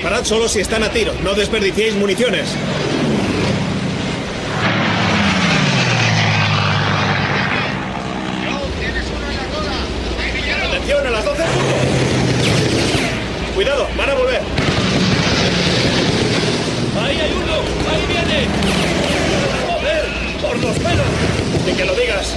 Disparad solo si están a tiro. No desperdiciéis municiones. ¡Atención, a las 12 puntos! ¡Cuidado, van a volver! ¡Ahí hay uno! ¡Ahí viene! ¡Joder! ¡Por los pelos! ¡Ni que lo digas!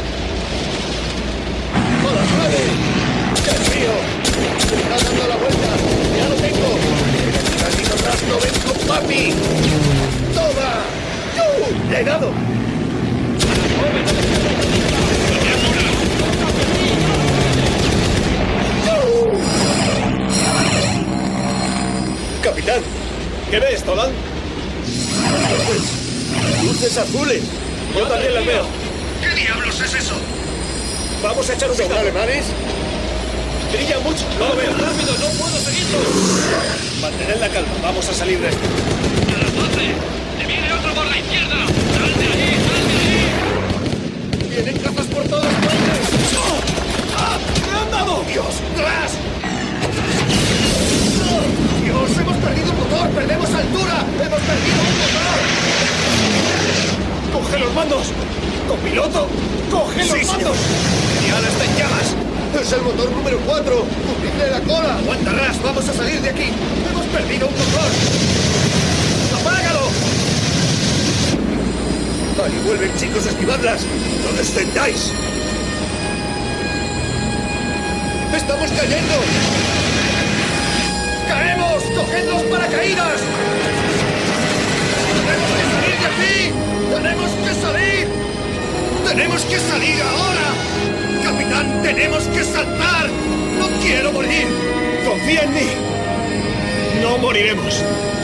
¡A las 9! ¡Qué frío! ¡Está dando la vuelta! ¡Ya lo tengo! ¡Casi no ven con papi! ¡Toma! ¡Yo! ¡Le he dado! Capitán, ¿qué ves, Tolan? Luces azules. Yo también las veo. ¿Qué diablos es eso? Vamos a echar un vistazo. ¿Son alemanes? Brilla mucho. No lo veo. Rápido, no puedo seguirlo. Mantened la calma. Vamos a salir de esto. ¡A las 12! ¡Le viene otro por la izquierda! ¡Sal de allí! ¡Sal de allí! ¡Vienen cazas por todas partes! ¡Ah! ¡Me han dado! ¡Dios! ¡Tras! ¡Dios! ¡Hemos perdido un motor! ¡Perdemos altura! ¡Hemos perdido un motor! ¡Coge los mandos! ¡Copiloto! ¡Coge los mandos! ¡Ya está en llamas! ¡Es el motor número 4! ¡Cubridle la cola! ¡Aguanta, Ras! ¡Vamos a salir de aquí! ¡Hemos perdido un motor! ¡Apágalo! ¡Ahí vuelven, chicos! ¡Esquivadlas! ¡No descendáis! ¡Estamos cayendo! ¡Caemos! ¡Coged los paracaídas! ¡Tenemos que salir de aquí! ¡Tenemos que salir! ¡Tenemos que salir ahora! ¡Capitán, tenemos que saltar! ¡No quiero morir! ¡Confía en mí! ¡No moriremos!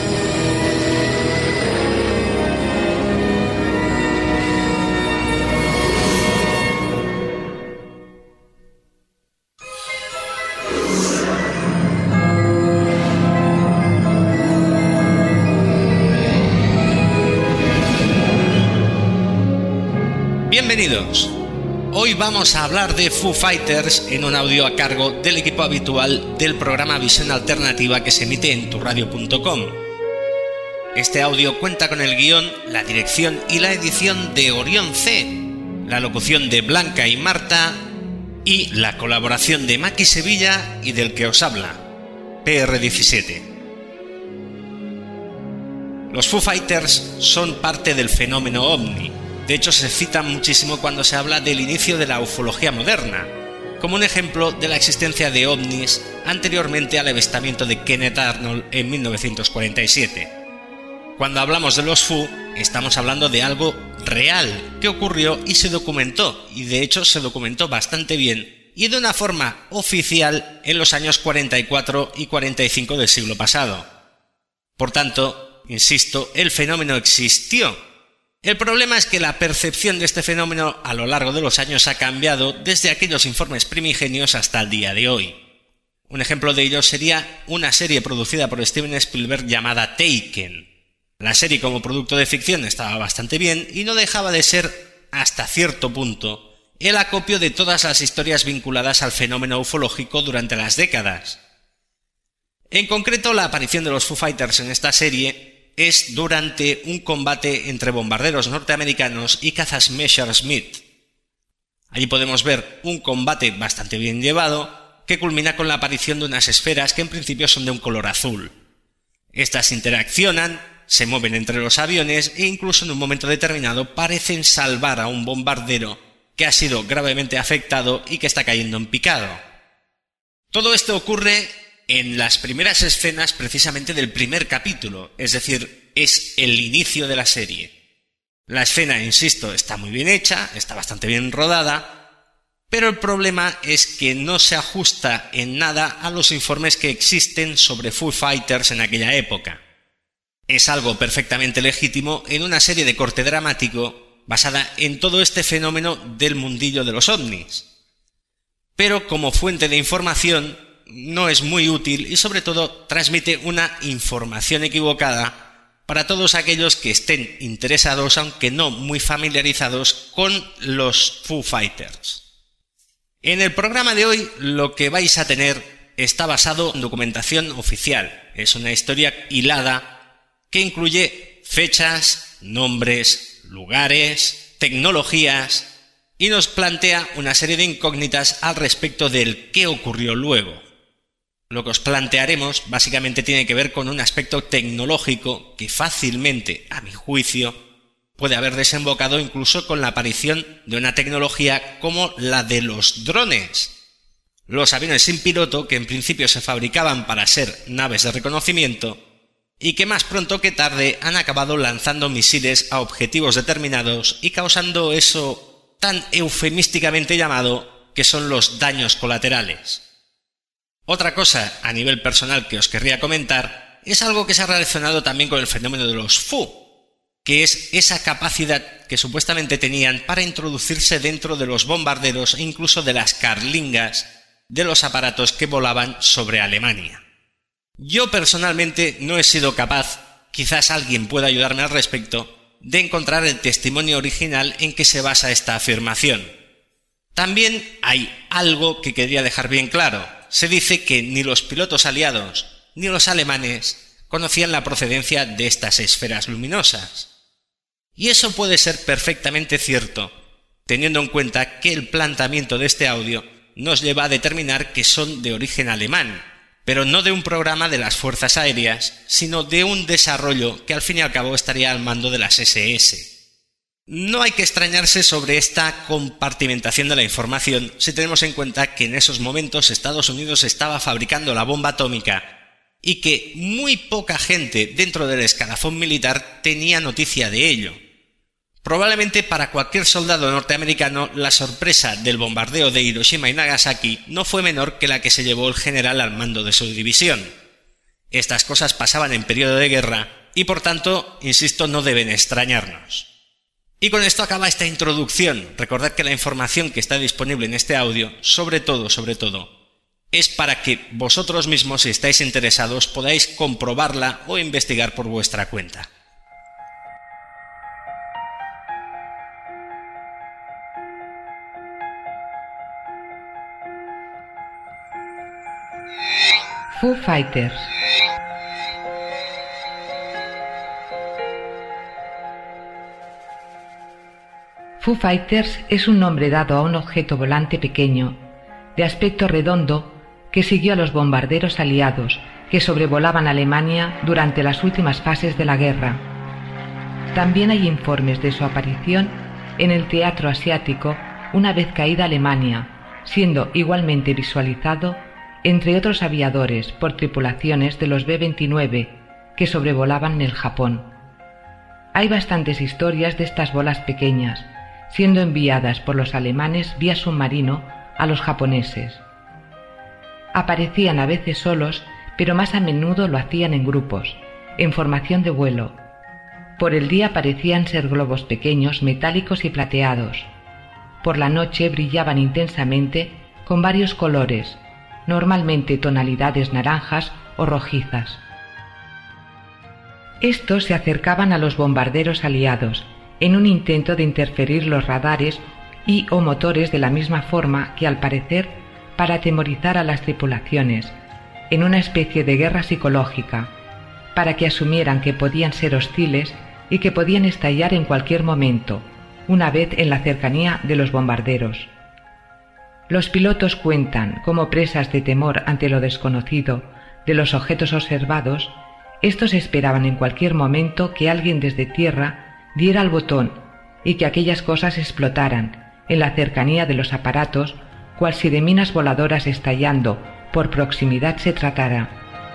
Bienvenidos. Hoy vamos a hablar de Foo Fighters en un audio a cargo del equipo habitual del programa Visión Alternativa que se emite en turradio.com. Este audio cuenta con el guión, la dirección y la edición de Orión C, la locución de Blanca y Marta y la colaboración de Maki Sevilla y del que os habla, PR17. Los Foo Fighters son parte del fenómeno OVNI. De hecho, se citan muchísimo cuando se habla del inicio de la ufología moderna, como un ejemplo de la existencia de ovnis anteriormente al avistamiento de Kenneth Arnold en 1947. Cuando hablamos de los Foo, estamos hablando de algo real que ocurrió y se documentó, y de hecho se documentó bastante bien y de una forma oficial en los años 44 y 45 del siglo pasado. Por tanto, insisto, el fenómeno existió. El problema es que la percepción de este fenómeno a lo largo de los años ha cambiado desde aquellos informes primigenios hasta el día de hoy. Un ejemplo de ello sería una serie producida por Steven Spielberg llamada Taken. La serie como producto de ficción estaba bastante bien y no dejaba de ser, hasta cierto punto, el acopio de todas las historias vinculadas al fenómeno ufológico durante las décadas. En concreto, la aparición de los Foo Fighters en esta serie es durante un combate entre bombarderos norteamericanos y cazas Messerschmitt. Allí podemos ver un combate bastante bien llevado que culmina con la aparición de unas esferas que en principio son de un color azul. Estas interaccionan, se mueven entre los aviones e incluso en un momento determinado parecen salvar a un bombardero que ha sido gravemente afectado y que está cayendo en picado. Todo esto ocurre en las primeras escenas precisamente del primer capítulo, es decir, es el inicio de la serie. La escena, insisto, está muy bien hecha, está bastante bien rodada, pero el problema es que no se ajusta en nada a los informes que existen sobre Foo Fighters en aquella época. Es algo perfectamente legítimo en una serie de corte dramático basada en todo este fenómeno del mundillo de los ovnis. Pero como fuente de información no es muy útil y sobre todo transmite una información equivocada para todos aquellos que estén interesados, aunque no muy familiarizados, con los Foo Fighters. En el programa de hoy lo que vais a tener está basado en documentación oficial. Es una historia hilada que incluye fechas, nombres, lugares, tecnologías y nos plantea una serie de incógnitas al respecto del qué ocurrió luego. Lo que os plantearemos básicamente tiene que ver con un aspecto tecnológico que fácilmente, a mi juicio, puede haber desembocado incluso con la aparición de una tecnología como la de los drones. Los aviones sin piloto que en principio se fabricaban para ser naves de reconocimiento y que más pronto que tarde han acabado lanzando misiles a objetivos determinados y causando eso tan eufemísticamente llamado que son los daños colaterales. Otra cosa a nivel personal que os querría comentar es algo que se ha relacionado también con el fenómeno de los FU, que es esa capacidad que supuestamente tenían para introducirse dentro de los bombarderos e incluso de las carlingas de los aparatos que volaban sobre Alemania. Yo personalmente no he sido capaz, quizás alguien pueda ayudarme al respecto, de encontrar el testimonio original en que se basa esta afirmación. También hay algo que quería dejar bien claro. Se dice que ni los pilotos aliados ni los alemanes conocían la procedencia de estas esferas luminosas. Y eso puede ser perfectamente cierto, teniendo en cuenta que el planteamiento de este audio nos lleva a determinar que son de origen alemán, pero no de un programa de las fuerzas aéreas, sino de un desarrollo que al fin y al cabo estaría al mando de las SS. No hay que extrañarse sobre esta compartimentación de la información si tenemos en cuenta que en esos momentos Estados Unidos estaba fabricando la bomba atómica y que muy poca gente dentro del escalafón militar tenía noticia de ello. Probablemente para cualquier soldado norteamericano la sorpresa del bombardeo de Hiroshima y Nagasaki no fue menor que la que se llevó el general al mando de su división. Estas cosas pasaban en periodo de guerra y por tanto, insisto, no deben extrañarnos. Y con esto acaba esta introducción. Recordad que la información que está disponible en este audio, sobre todo, es para que vosotros mismos, si estáis interesados, podáis comprobarla o investigar por vuestra cuenta. Foo Fighters. Foo Fighters es un nombre dado a un objeto volante pequeño, de aspecto redondo, que siguió a los bombarderos aliados que sobrevolaban Alemania durante las últimas fases de la guerra. También hay informes de su aparición en el teatro asiático una vez caída Alemania, siendo igualmente visualizado entre otros aviadores por tripulaciones de los B-29 que sobrevolaban el Japón. Hay bastantes historias de estas bolas pequeñas, siendo enviadas por los alemanes vía submarino a los japoneses. Aparecían a veces solos, pero más a menudo lo hacían en grupos, en formación de vuelo. Por el día parecían ser globos pequeños, metálicos y plateados. Por la noche brillaban intensamente con varios colores, normalmente tonalidades naranjas o rojizas. Estos se acercaban a los bombarderos aliados en un intento de interferir los radares y o motores de la misma forma que, al parecer, para atemorizar a las tripulaciones, en una especie de guerra psicológica, para que asumieran que podían ser hostiles y que podían estallar en cualquier momento, una vez en la cercanía de los bombarderos. Los pilotos cuentan, como presas de temor ante lo desconocido de los objetos observados, estos esperaban en cualquier momento que alguien desde tierra diera al botón y que aquellas cosas explotaran en la cercanía de los aparatos, cual si de minas voladoras estallando por proximidad se tratara.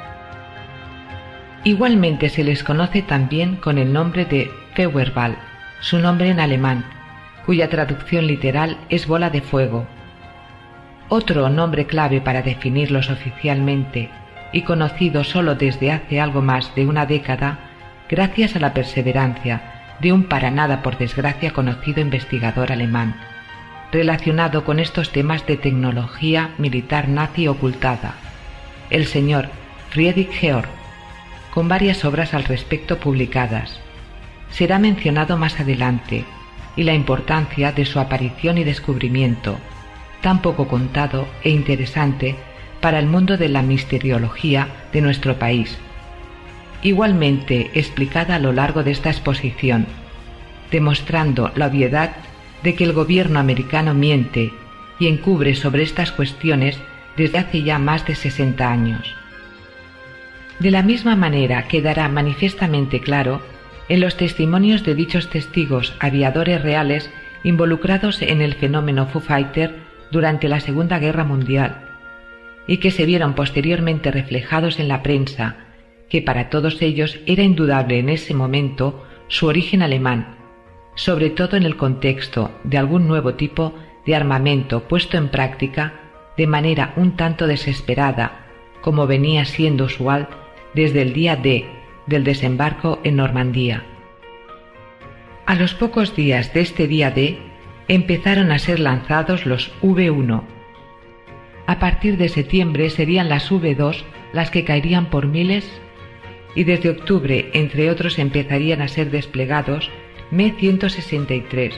Igualmente se les conoce también con el nombre de Feuerball, su nombre en alemán, cuya traducción literal es bola de fuego. Otro nombre clave para definirlos oficialmente y conocido solo desde hace algo más de una década, gracias a la perseverancia de un para nada por desgracia conocido investigador alemán, relacionado con estos temas de tecnología militar nazi ocultada, el señor Friedrich Georg, con varias obras al respecto publicadas. Será mencionado más adelante, y la importancia de su aparición y descubrimiento, tan poco contado e interesante, para el mundo de la misteriología de nuestro país, igualmente explicada a lo largo de esta exposición, demostrando la obviedad de que el gobierno americano miente y encubre sobre estas cuestiones desde hace ya más de 60 años. De la misma manera quedará manifiestamente claro en los testimonios de dichos testigos aviadores reales involucrados en el fenómeno Foo Fighter durante la Segunda Guerra Mundial, y que se vieron posteriormente reflejados en la prensa, que para todos ellos era indudable en ese momento su origen alemán, sobre todo en el contexto de algún nuevo tipo de armamento puesto en práctica de manera un tanto desesperada, como venía siendo usual desde el día D del desembarco en Normandía. A los pocos días de este día D empezaron a ser lanzados los V1. A partir de septiembre serían las V2 las que caerían por miles, y desde octubre, entre otros, empezarían a ser desplegados Me-163,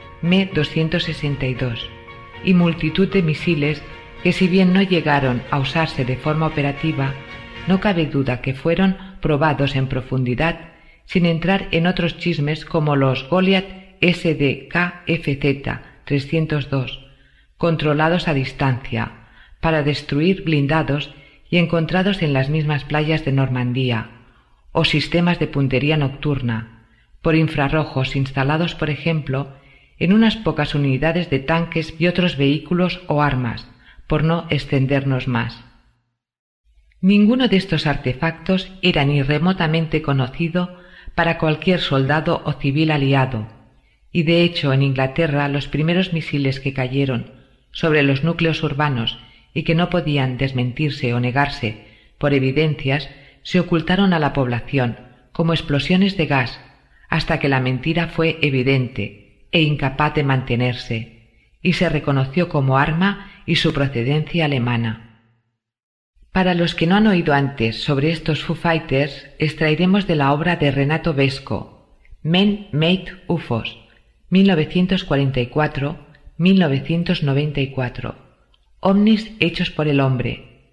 Me-262 y multitud de misiles que, si bien no llegaron a usarse de forma operativa, no cabe duda que fueron probados en profundidad, sin entrar en otros chismes como los Goliath SDKFZ-302, controlados a distancia, para destruir blindados y encontrados en las mismas playas de Normandía, o sistemas de puntería nocturna, por infrarrojos instalados, por ejemplo, en unas pocas unidades de tanques y otros vehículos o armas, por no extendernos más. Ninguno de estos artefactos era ni remotamente conocido para cualquier soldado o civil aliado, y de hecho en Inglaterra los primeros misiles que cayeron sobre los núcleos urbanos y que no podían desmentirse o negarse por evidencias se ocultaron a la población como explosiones de gas hasta que la mentira fue evidente e incapaz de mantenerse, y se reconoció como arma y su procedencia alemana. Para los que no han oído antes sobre estos Foo Fighters, extraeremos de la obra de Renato Vesco, Men Made UFOs, 1944-1994, OVNIs hechos por el hombre,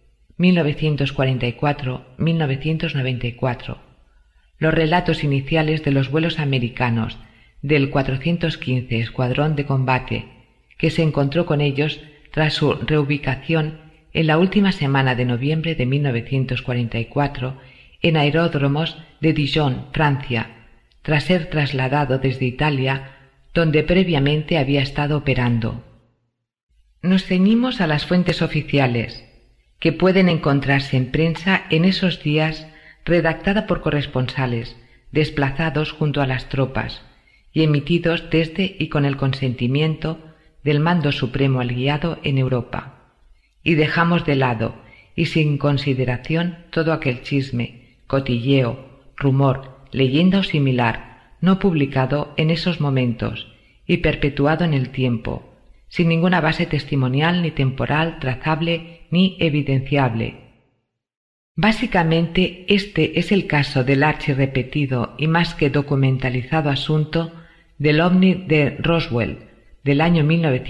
1944-1994, los relatos iniciales de los vuelos americanos del 415 Escuadrón de Combate, que se encontró con ellos tras su reubicación en la última semana de noviembre de 1944 en aeródromos de Dijon, Francia, tras ser trasladado desde Italia, donde previamente había estado operando. Nos ceñimos a las fuentes oficiales, que pueden encontrarse en prensa en esos días, redactada por corresponsales desplazados junto a las tropas y emitidos desde y con el consentimiento del Mando Supremo aliado en Europa, y dejamos de lado y sin consideración todo aquel chisme, cotilleo, rumor, leyenda o similar no publicado en esos momentos y perpetuado en el tiempo, sin ninguna base testimonial ni temporal trazable ni evidenciable. Básicamente este es el caso del archirrepetido y más que documentalizado asunto del ovni de Roswell del año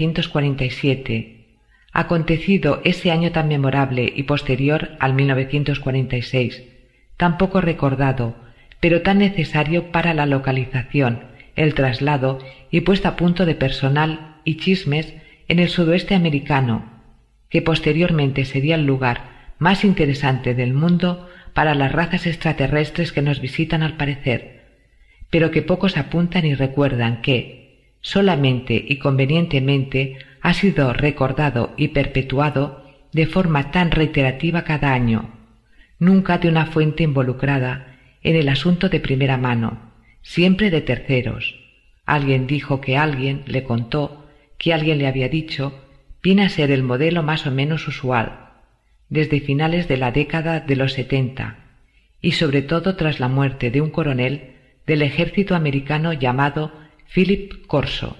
1947, acontecido ese año tan memorable y posterior al 1946, tan poco recordado, pero tan necesario para la localización, el traslado y puesta a punto de personal y chismes en el sudoeste americano, que posteriormente sería el lugar más interesante del mundo para las razas extraterrestres que nos visitan al parecer, pero que pocos apuntan y recuerdan que, solamente y convenientemente, ha sido recordado y perpetuado de forma tan reiterativa cada año, nunca de una fuente involucrada en el asunto de primera mano, siempre de terceros. Alguien dijo que alguien le contó, que alguien le había dicho, viene a ser el modelo más o menos usual, desde finales de la década de los 70, y sobre todo tras la muerte de un coronel del ejército americano llamado Philip Corso.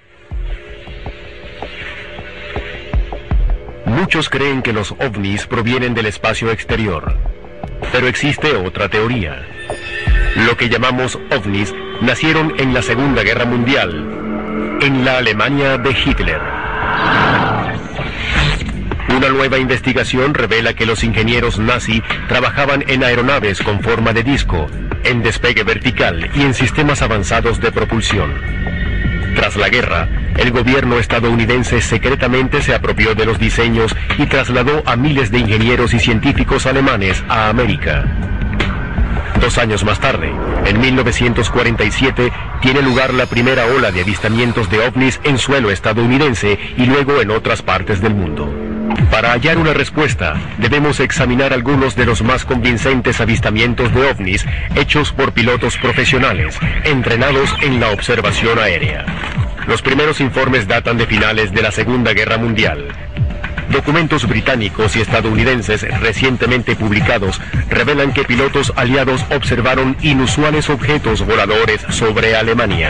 Muchos creen que los ovnis provienen del espacio exterior, pero existe otra teoría. Lo que llamamos ovnis nacieron en la Segunda Guerra Mundial, en la Alemania de Hitler. Una nueva investigación revela que los ingenieros nazi trabajaban en aeronaves con forma de disco, en despegue vertical y en sistemas avanzados de propulsión. Tras la guerra, el gobierno estadounidense secretamente se apropió de los diseños y trasladó a miles de ingenieros y científicos alemanes a América. 2 años más tarde, en 1947, tiene lugar la primera ola de avistamientos de ovnis en suelo estadounidense y luego en otras partes del mundo. Para hallar una respuesta, debemos examinar algunos de los más convincentes avistamientos de ovnis hechos por pilotos profesionales, entrenados en la observación aérea. Los primeros informes datan de finales de la Segunda Guerra Mundial. Documentos británicos y estadounidenses recientemente publicados revelan que pilotos aliados observaron inusuales objetos voladores sobre Alemania.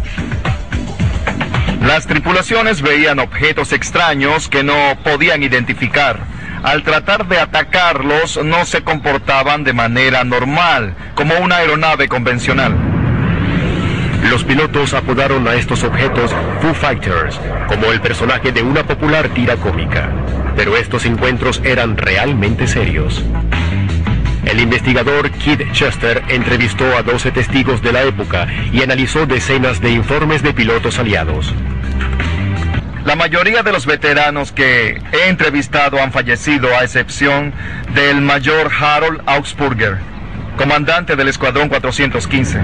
Las tripulaciones veían objetos extraños que no podían identificar. Al tratar de atacarlos, no se comportaban de manera normal, como una aeronave convencional. Los pilotos apodaron a estos objetos Foo Fighters, como el personaje de una popular tira cómica. Pero estos encuentros eran realmente serios. El investigador Keith Chester entrevistó a 12 testigos de la época y analizó decenas de informes de pilotos aliados. La mayoría de los veteranos que he entrevistado han fallecido, a excepción del mayor Harold Augsburger, comandante del Escuadrón 415.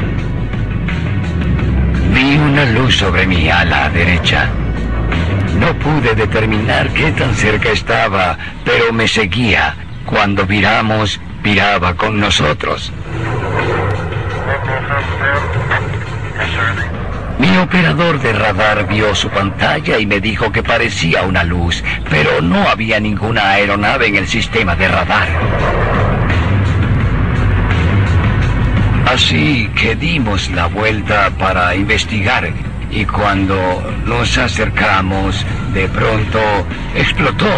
Vi una luz sobre mi ala derecha. No pude determinar qué tan cerca estaba, pero me seguía. Cuando viramos, viraba con nosotros. Mi operador de radar vio su pantalla y me dijo que parecía una luz, pero no había ninguna aeronave en el sistema de radar. Así que dimos la vuelta para investigar y cuando nos acercamos, de pronto explotó.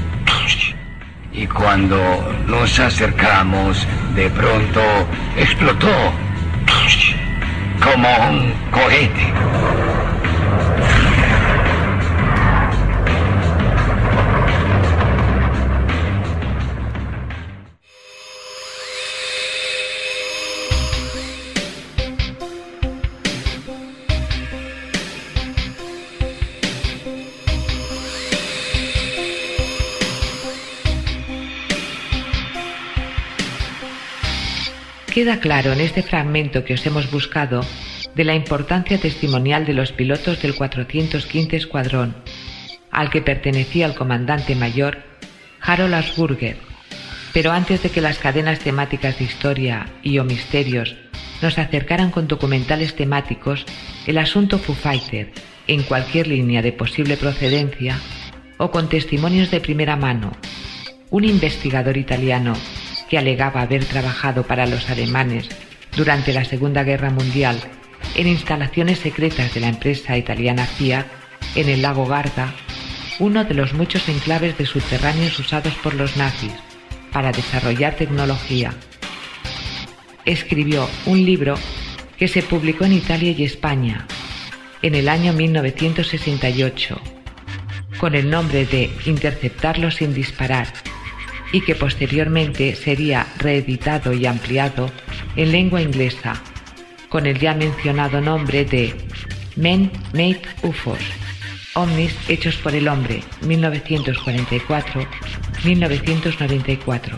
Y cuando nos acercamos, de pronto explotó como un cohete. Queda claro en este fragmento que os hemos buscado de la importancia testimonial de los pilotos del 415 Escuadrón, al que pertenecía el comandante mayor Harold Augsburger. Pero antes de que las cadenas temáticas de historia y o misterios nos acercaran con documentales temáticos, el asunto Foo Fighter, en cualquier línea de posible procedencia, o con testimonios de primera mano, un investigador italiano que alegaba haber trabajado para los alemanes durante la Segunda Guerra Mundial en instalaciones secretas de la empresa italiana Fiat en el lago Garda, uno de los muchos enclaves de subterráneos usados por los nazis para desarrollar tecnología. Escribió un libro que se publicó en Italia y España en el año 1968 con el nombre de Interceptarlos sin disparar, y que posteriormente sería reeditado y ampliado en lengua inglesa con el ya mencionado nombre de Man-Made UFOs, ovnis hechos por el hombre, 1944-1994.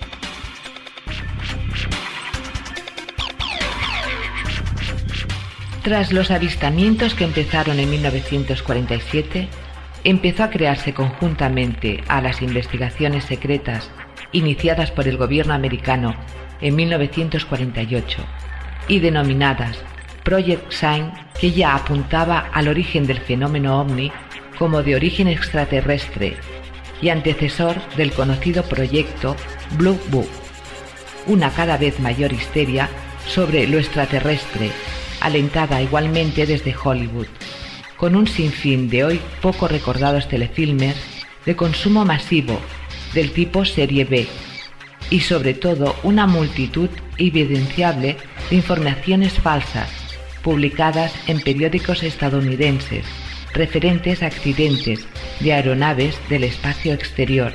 Tras los avistamientos que empezaron en 1947, empezó a crearse conjuntamente a las investigaciones secretas iniciadas por el gobierno americano en 1948 y denominadas Project Sign, que ya apuntaba al origen del fenómeno ovni como de origen extraterrestre y antecesor del conocido proyecto Blue Book, una cada vez mayor histeria sobre lo extraterrestre, alentada igualmente desde Hollywood, con un sinfín de hoy poco recordados telefilmes de consumo masivo del tipo serie B y sobre todo una multitud evidenciable de informaciones falsas publicadas en periódicos estadounidenses referentes a accidentes de aeronaves del espacio exterior.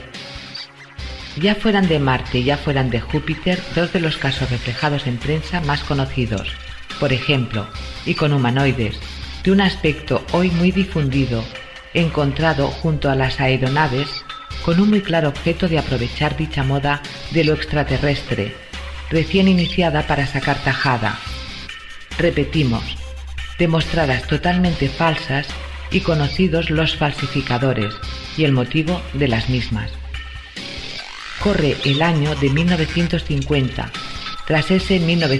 Ya fueran de Marte, ya fueran de Júpiter, dos de los casos reflejados en prensa más conocidos, por ejemplo, y con humanoides, de un aspecto hoy muy difundido, encontrado junto a las aeronaves, con un muy claro objeto de aprovechar dicha moda de lo extraterrestre, recién iniciada para sacar tajada. Repetimos, demostradas totalmente falsas y conocidos los falsificadores y el motivo de las mismas. Corre el año de 1950, tras ese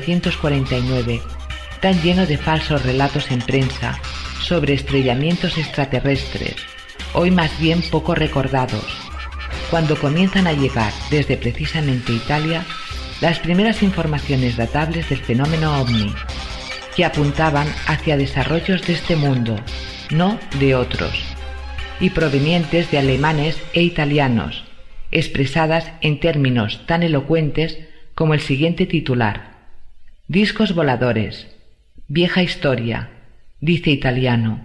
1949, tan lleno de falsos relatos en prensa sobre estrellamientos extraterrestres, hoy más bien poco recordados, cuando comienzan a llegar desde precisamente Italia las primeras informaciones datables del fenómeno ovni, que apuntaban hacia desarrollos de este mundo, no de otros, y provenientes de alemanes e italianos, expresadas en términos tan elocuentes como el siguiente titular: discos voladores, vieja historia, dice italiano.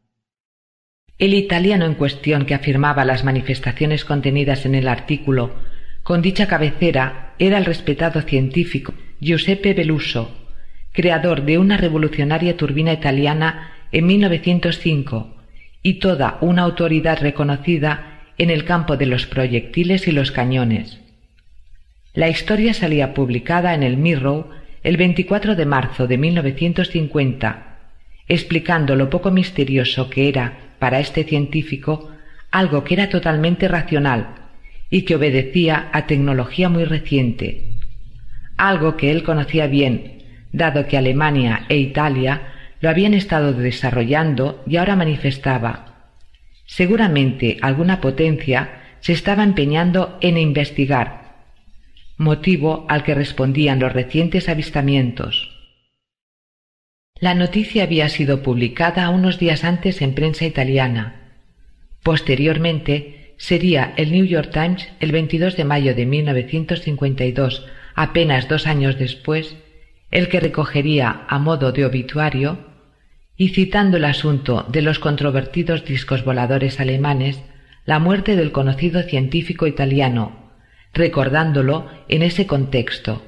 El italiano en cuestión, que afirmaba las manifestaciones contenidas en el artículo con dicha cabecera, era el respetado científico Giuseppe Belluso, creador de una revolucionaria turbina italiana en 1905 y toda una autoridad reconocida en el campo de los proyectiles y los cañones. La historia salía publicada en el Mirror el 24 de marzo de 1950, explicando lo poco misterioso que era para este científico algo que era totalmente racional y que obedecía a tecnología muy reciente, algo que él conocía bien, dado que Alemania e Italia lo habían estado desarrollando y ahora manifestaba: seguramente alguna potencia se estaba empeñando en investigar, motivo al que respondían los recientes avistamientos. La noticia había sido publicada unos días antes en prensa italiana. Posteriormente sería el New York Times el 22 de mayo de 1952, apenas 2 años después, el que recogería a modo de obituario, y citando el asunto de los controvertidos discos voladores alemanes, la muerte del conocido científico italiano, recordándolo en ese contexto.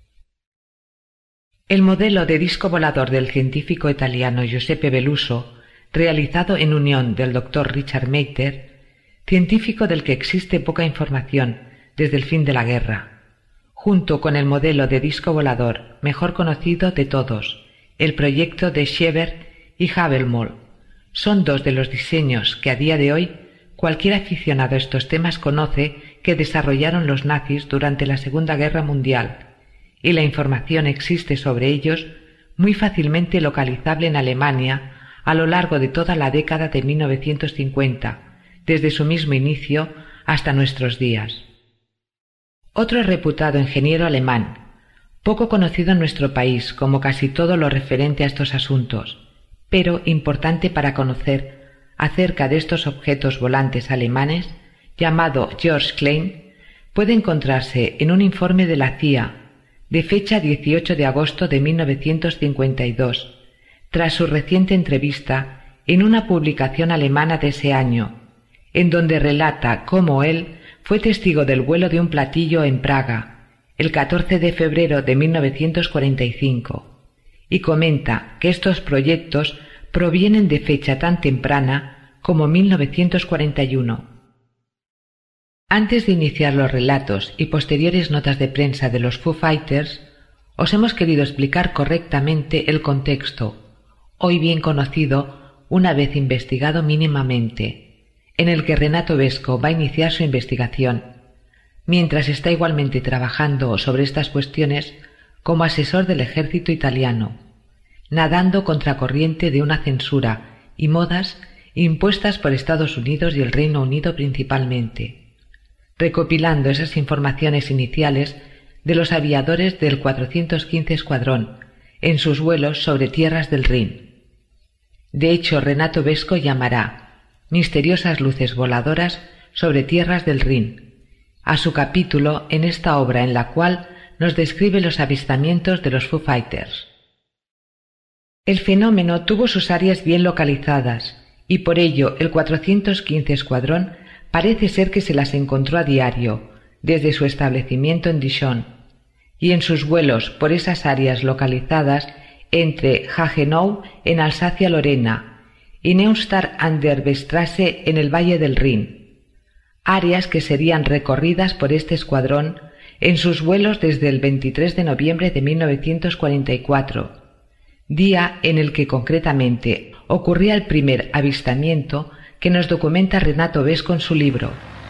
El modelo de disco volador del científico italiano Giuseppe Belluso, realizado en unión del Dr. Richard Mater, científico del que existe poca información desde el fin de la guerra, junto con el modelo de disco volador mejor conocido de todos, el proyecto de Schieber y Habermohl, son dos de los diseños que a día de hoy cualquier aficionado a estos temas conoce que desarrollaron los nazis durante la Segunda Guerra Mundial, y la información existe sobre ellos muy fácilmente localizable en Alemania a lo largo de toda la década de 1950, desde su mismo inicio hasta nuestros días. Otro reputado ingeniero alemán, poco conocido en nuestro país como casi todo lo referente a estos asuntos, pero importante para conocer acerca de estos objetos volantes alemanes, llamado George Klein, puede encontrarse en un informe de la CIA de fecha 18 de agosto de 1952, tras su reciente entrevista en una publicación alemana de ese año, en donde relata cómo él fue testigo del vuelo de un platillo en Praga, el 14 de febrero de 1945, y comenta que estos proyectos provienen de fecha tan temprana como 1941. Antes de iniciar los relatos y posteriores notas de prensa de los Foo Fighters, os hemos querido explicar correctamente el contexto, hoy bien conocido una vez investigado mínimamente, en el que Renato Vesco va a iniciar su investigación, mientras está igualmente trabajando sobre estas cuestiones como asesor del ejército italiano, nadando contracorriente de una censura y modas impuestas por Estados Unidos y el Reino Unido principalmente, recopilando esas informaciones iniciales de los aviadores del 415 Escuadrón en sus vuelos sobre tierras del Rin. De hecho, Renato Vesco llamará Misteriosas luces voladoras sobre tierras del Rin a su capítulo en esta obra, en la cual nos describe los avistamientos de los Foo Fighters. El fenómeno tuvo sus áreas bien localizadas y por ello el 415 Escuadrón parece ser que se las encontró a diario, desde su establecimiento en Dijon, y en sus vuelos por esas áreas localizadas entre Hagenow en Alsacia-Lorena y Neustadt an der Weststraße en el Valle del Rin, áreas que serían recorridas por este escuadrón en sus vuelos desde el 23 de noviembre de 1944, día en el que concretamente ocurría el primer avistamiento que nos documenta Renato Vesco en su libro.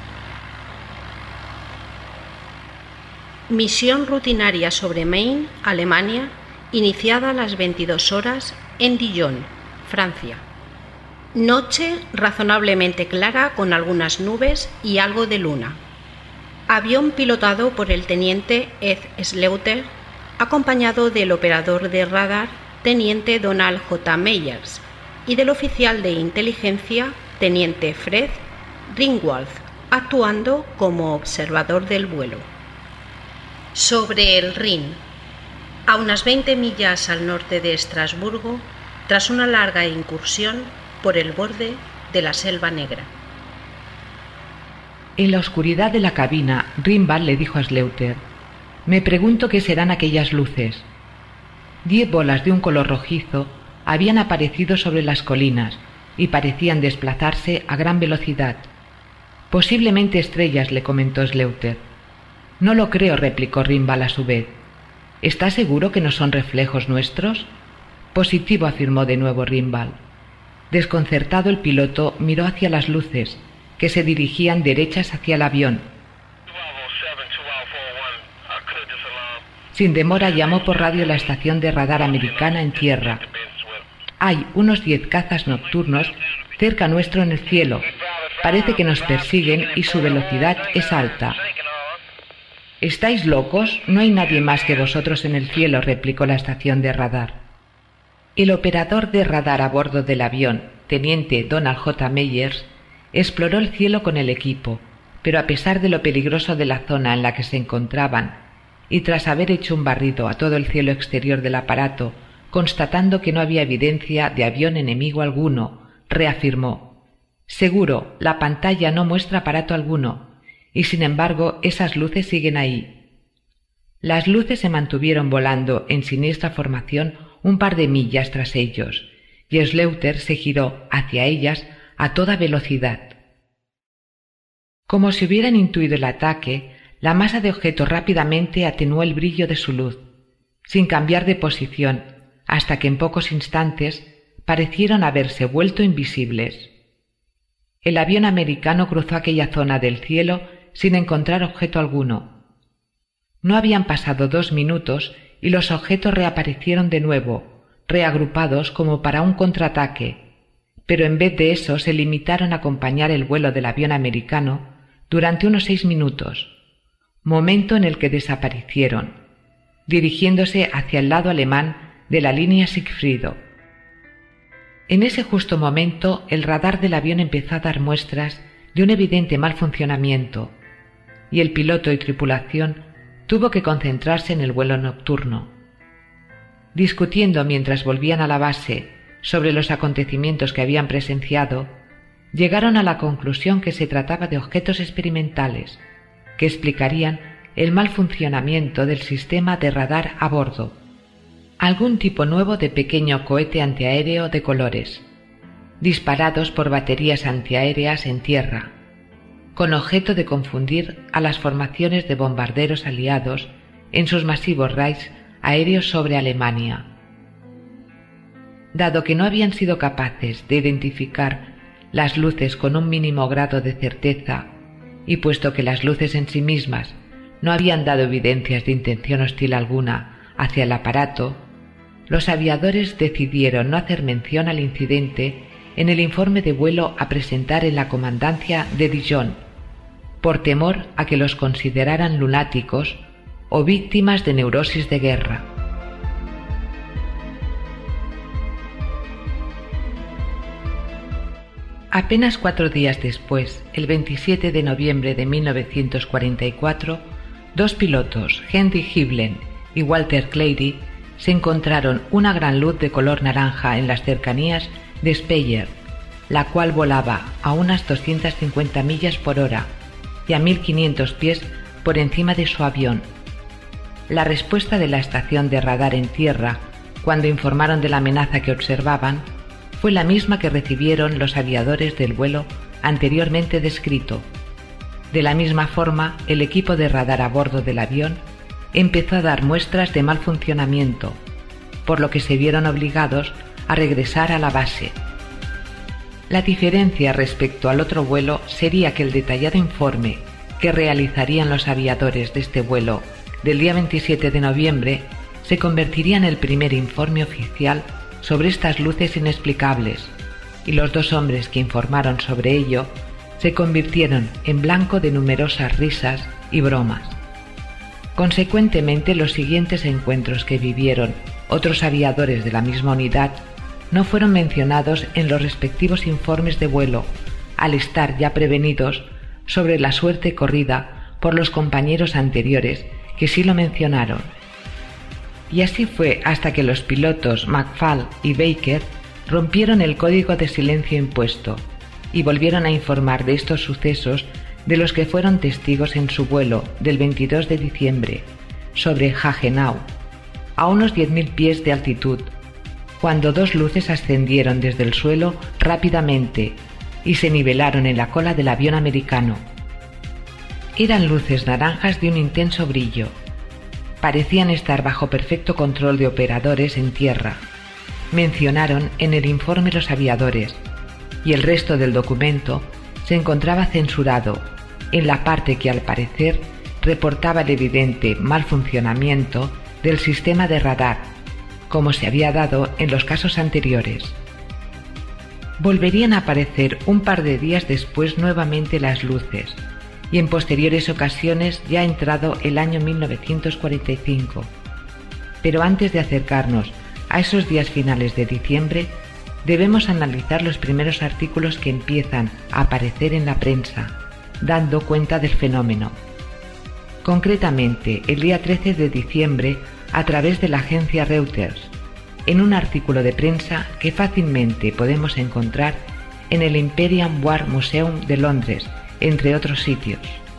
Misión rutinaria sobre Maine, Alemania, iniciada a las 22 horas en Dijon, Francia. Noche razonablemente clara con algunas nubes y algo de luna. Avión pilotado por el teniente Ed Sleuter, acompañado del operador de radar teniente Donald J. Meyers y del oficial de inteligencia teniente Fred Ringwald, actuando como observador del vuelo. Sobre el Rin, a unas 20 millas al norte de Estrasburgo, tras una larga incursión por el borde de la Selva Negra. En la oscuridad de la cabina, Ringwald le dijo a Sleuter: «Me pregunto qué serán aquellas luces». 10 bolas de un color rojizo habían aparecido sobre las colinas y parecían desplazarse a gran velocidad. «Posiblemente estrellas», le comentó Sleuter. «No lo creo», replicó Ringwald a su vez. «¿Está seguro que no son reflejos nuestros?» «Positivo», afirmó de nuevo Ringwald. Desconcertado, el piloto miró hacia las luces, que se dirigían derechas hacia el avión. Sin demora llamó por radio la estación de radar americana en tierra. «Hay unos 10 cazas nocturnos cerca nuestro en el cielo. Parece que nos persiguen y su velocidad es alta». «¿Estáis locos? No hay nadie más que vosotros en el cielo», replicó la estación de radar. El operador de radar a bordo del avión, teniente Donald J. Meyers, exploró el cielo con el equipo, pero a pesar de lo peligroso de la zona en la que se encontraban, y tras haber hecho un barrido a todo el cielo exterior del aparato, constatando que no había evidencia de avión enemigo alguno, reafirmó: «Seguro, la pantalla no muestra aparato alguno, y sin embargo esas luces siguen ahí». Las luces se mantuvieron volando en siniestra formación un par de millas tras ellos, y Sleuter se giró hacia ellas a toda velocidad. Como si hubieran intuido el ataque, la masa de objetos rápidamente atenuó el brillo de su luz, sin cambiar de posición, hasta que en pocos instantes parecieron haberse vuelto invisibles. El avión americano cruzó aquella zona del cielo sin encontrar objeto alguno. No habían pasado 2 minutos y los objetos reaparecieron de nuevo, reagrupados como para un contraataque, pero en vez de eso se limitaron a acompañar el vuelo del avión americano durante unos 6 minutos, momento en el que desaparecieron, dirigiéndose hacia el lado alemán de la línea Siegfriedo. En ese justo momento el radar del avión empezó a dar muestras de un evidente mal funcionamiento, y el piloto y tripulación tuvo que concentrarse en el vuelo nocturno. Discutiendo mientras volvían a la base sobre los acontecimientos que habían presenciado, llegaron a la conclusión que se trataba de objetos experimentales que explicarían el mal funcionamiento del sistema de radar a bordo, algún tipo nuevo de pequeño cohete antiaéreo de colores, disparados por baterías antiaéreas en tierra, con objeto de confundir a las formaciones de bombarderos aliados en sus masivos raids aéreos sobre Alemania. Dado que no habían sido capaces de identificar las luces con un mínimo grado de certeza, y puesto que las luces en sí mismas no habían dado evidencias de intención hostil alguna hacia el aparato, los aviadores decidieron no hacer mención al incidente en el informe de vuelo a presentar en la comandancia de Dijon, por temor a que los consideraran lunáticos o víctimas de neurosis de guerra. Apenas 4 días después, el 27 de noviembre de 1944, 2 pilotos, Henry Hiblen y Walter Clary, se encontraron una gran luz de color naranja en las cercanías de Speyer, la cual volaba a unas 250 millas por hora y a 1500 pies por encima de su avión. La respuesta de la estación de radar en tierra, cuando informaron de la amenaza que observaban, fue la misma que recibieron los aviadores del vuelo anteriormente descrito. De la misma forma, el equipo de radar a bordo del avión empezó a dar muestras de mal funcionamiento, por lo que se vieron obligados a regresar a la base. La diferencia respecto al otro vuelo sería que el detallado informe que realizarían los aviadores de este vuelo del día 27 de noviembre se convertiría en el primer informe oficial sobre estas luces inexplicables, y los dos hombres que informaron sobre ello se convirtieron en blanco de numerosas risas y bromas. Consecuentemente, los siguientes encuentros que vivieron otros aviadores de la misma unidad no fueron mencionados en los respectivos informes de vuelo, al estar ya prevenidos sobre la suerte corrida por los compañeros anteriores que sí lo mencionaron. Y así fue hasta que los pilotos McFall y Baker rompieron el código de silencio impuesto y volvieron a informar de estos sucesos de los que fueron testigos en su vuelo del 22 de diciembre sobre Hagenow, a unos 10.000 pies de altitud, cuando dos luces ascendieron desde el suelo rápidamente y se nivelaron en la cola del avión americano. Eran luces naranjas de un intenso brillo. Parecían estar bajo perfecto control de operadores en tierra, mencionaron en el informe los aviadores, y el resto del documento se encontraba censurado en la parte que al parecer reportaba el evidente mal funcionamiento del sistema de radar, como se había dado en los casos anteriores. Volverían a aparecer un par de días después nuevamente las luces, y en posteriores ocasiones ya ha entrado el año 1945. Pero antes de acercarnos a esos días finales de diciembre, debemos analizar los primeros artículos que empiezan a aparecer en la prensa, dando cuenta del fenómeno. Concretamente, el día 13 de diciembre, a través de la agencia Reuters, en un artículo de prensa que fácilmente podemos encontrar en el Imperial War Museum de Londres, entre otros sitios.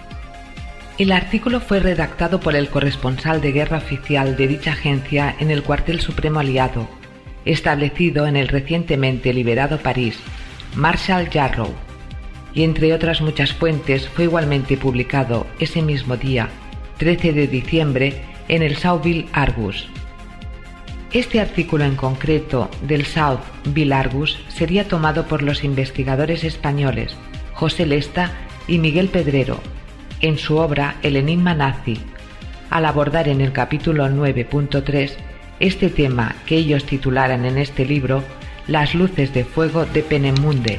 El artículo fue redactado por el corresponsal de guerra oficial de dicha agencia en el cuartel supremo aliado, establecido en el recientemente liberado París, Marshall Yarrow, y entre otras muchas fuentes fue igualmente publicado ese mismo día, 13 de diciembre, en el Southville Argus. Este artículo en concreto del Southville Argus sería tomado por los investigadores españoles José Lesta y Miguel Pedrero en su obra El enigma nazi, al abordar en el capítulo 9.3 este tema que ellos titularan en este libro Las luces de fuego de Peenemünde.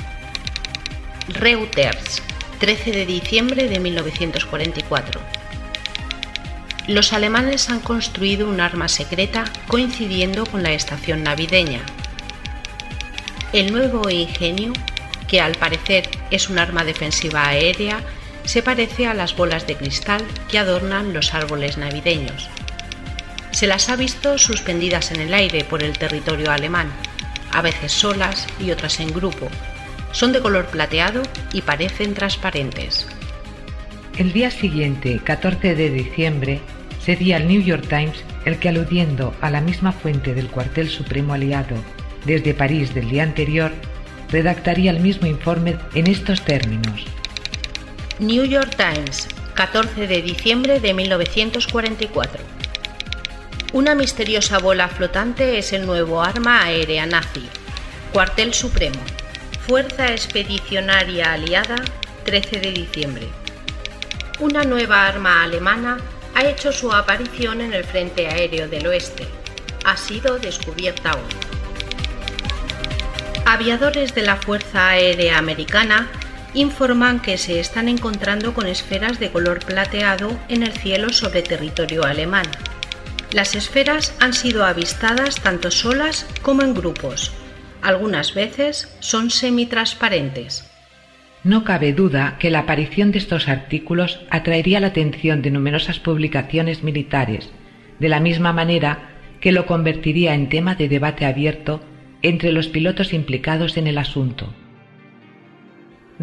Reuters, 13 de diciembre de 1944. Los alemanes han construido un arma secreta coincidiendo con la estación navideña. El nuevo ingenio, que al parecer es un arma defensiva aérea, se parece a las bolas de cristal que adornan los árboles navideños. Se las ha visto suspendidas en el aire por el territorio alemán, a veces solas y otras en grupo. Son de color plateado y parecen transparentes. El día siguiente, 14 de diciembre, sería el New York Times el que, aludiendo a la misma fuente del cuartel supremo aliado desde París del día anterior, redactaría el mismo informe en estos términos. New York Times, 14 de diciembre de 1944. Una misteriosa bola flotante es el nuevo arma aérea nazi. Cuartel Supremo. Fuerza Expedicionaria Aliada, 13 de diciembre. Una nueva arma alemana ha hecho su aparición en el Frente Aéreo del Oeste. Ha sido descubierta hoy. Aviadores de la Fuerza Aérea Americana informan que se están encontrando con esferas de color plateado en el cielo sobre territorio alemán. Las esferas han sido avistadas tanto solas como en grupos. Algunas veces son semitransparentes. No cabe duda que la aparición de estos artículos atraería la atención de numerosas publicaciones militares, de la misma manera que lo convertiría en tema de debate abierto entre los pilotos implicados en el asunto.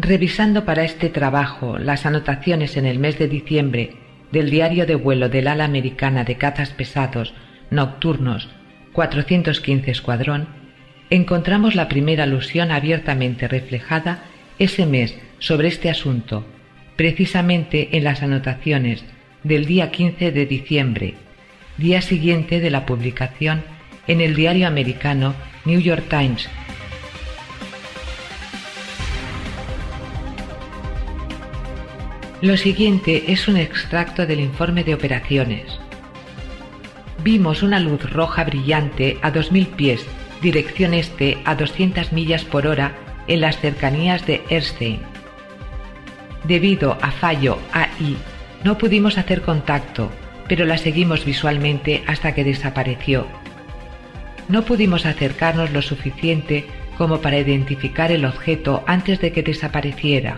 Revisando para este trabajo las anotaciones en el mes de diciembre del diario de vuelo del ala americana de cazas pesados nocturnos 415 Escuadrón, encontramos la primera alusión abiertamente reflejada ese mes sobre este asunto, precisamente en las anotaciones del día 15 de diciembre, día siguiente de la publicación en el diario americano New York Times. Lo siguiente es un extracto del informe de operaciones. Vimos una luz roja brillante a 2000 pies, dirección este a 200 millas por hora en las cercanías de Erstein. Debido a fallo AI, no pudimos hacer contacto, pero la seguimos visualmente hasta que desapareció. No pudimos acercarnos lo suficiente como para identificar el objeto antes de que desapareciera.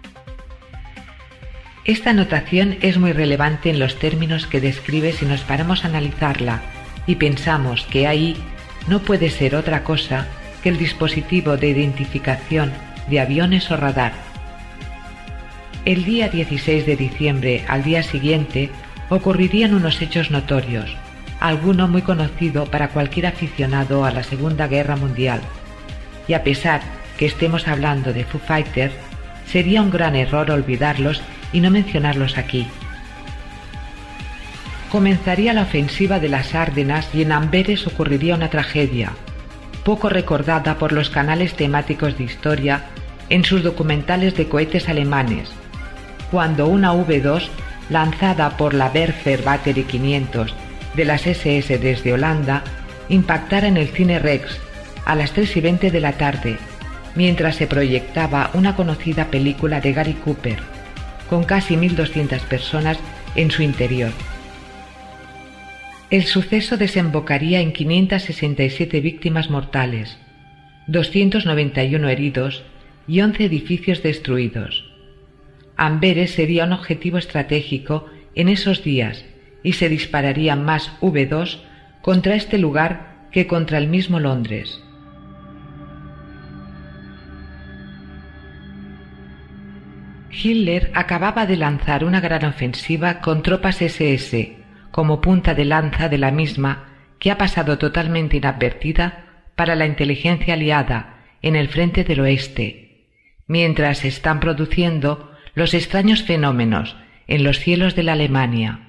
Esta anotación es muy relevante en los términos que describe si nos paramos a analizarla y pensamos que ahí no puede ser otra cosa que el dispositivo de identificación de aviones o radar. El día 16 de diciembre al día siguiente ocurrirían unos hechos notorios, alguno muy conocido para cualquier aficionado a la Segunda Guerra Mundial, y a pesar que estemos hablando de Foo Fighters, sería un gran error olvidarlos y no mencionarlos aquí. Comenzaría la ofensiva de las Ardenas y en Amberes ocurriría una tragedia, poco recordada por los canales temáticos de historia en sus documentales de cohetes alemanes, cuando una V2 lanzada por la Werfer Battery 500 de las SS desde Holanda impactara en el Cine Rex a las 3:20 de la tarde, mientras se proyectaba una conocida película de Gary Cooper, con casi 1200 personas en su interior. El suceso desembocaría en 567 víctimas mortales, 291 heridos y 11 edificios destruidos. Amberes sería un objetivo estratégico en esos días y se dispararían más V2 contra este lugar que contra el mismo Londres. Hitler acababa de lanzar una gran ofensiva con tropas SS, como punta de lanza de la misma que ha pasado totalmente inadvertida para la inteligencia aliada en el frente del oeste, mientras se están produciendo los extraños fenómenos en los cielos de la Alemania.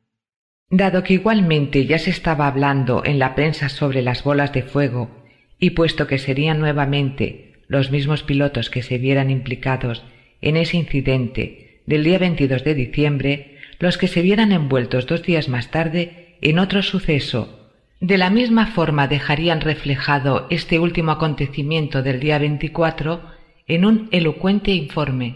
Dado que igualmente ya se estaba hablando en la prensa sobre las bolas de fuego, y puesto que serían nuevamente los mismos pilotos que se vieran implicados en ese incidente del día 22 de diciembre, los que se vieran envueltos 2 días más tarde en otro suceso, de la misma forma dejarían reflejado este último acontecimiento del día 24 en un elocuente informe.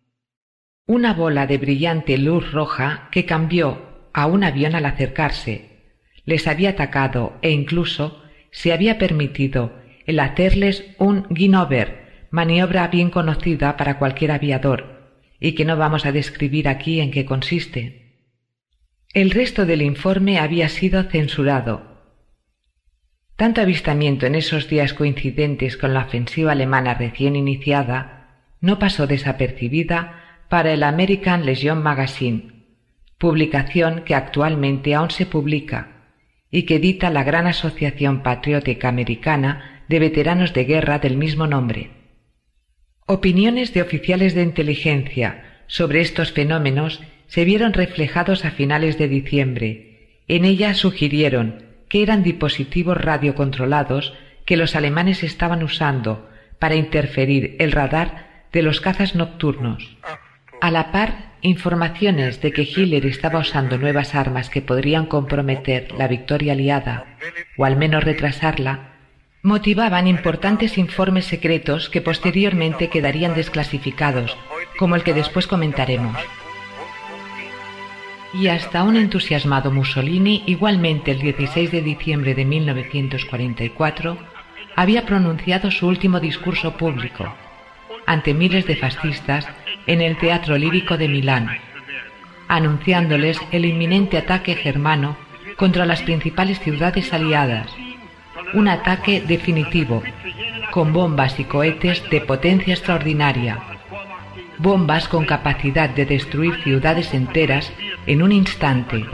Una bola de brillante luz roja que cambió a un avión al acercarse, les había atacado e incluso se había permitido el hacerles un guin-over, maniobra bien conocida para cualquier aviador, y que no vamos a describir aquí en qué consiste. El resto del informe había sido censurado. Tanto avistamiento en esos días coincidentes con la ofensiva alemana recién iniciada no pasó desapercibida para el American Legion Magazine, publicación que actualmente aún se publica y que edita la Gran Asociación Patriótica Americana de Veteranos de Guerra del mismo nombre. Opiniones de oficiales de inteligencia sobre estos fenómenos se vieron reflejados a finales de diciembre. En ellas sugirieron que eran dispositivos radiocontrolados que los alemanes estaban usando para interferir el radar de los cazas nocturnos. A la par, informaciones de que Hitler estaba usando nuevas armas que podrían comprometer la victoria aliada, o al menos retrasarla, motivaban importantes informes secretos que posteriormente quedarían desclasificados, como el que después comentaremos. Y hasta un entusiasmado Mussolini, igualmente el 16 de diciembre de 1944, había pronunciado su último discurso público ante miles de fascistas en el Teatro Lírico de Milán, anunciándoles el inminente ataque germano contra las principales ciudades aliadas, un ataque definitivo, con bombas y cohetes de potencia extraordinaria, bombas con capacidad de destruir ciudades enteras en un instante.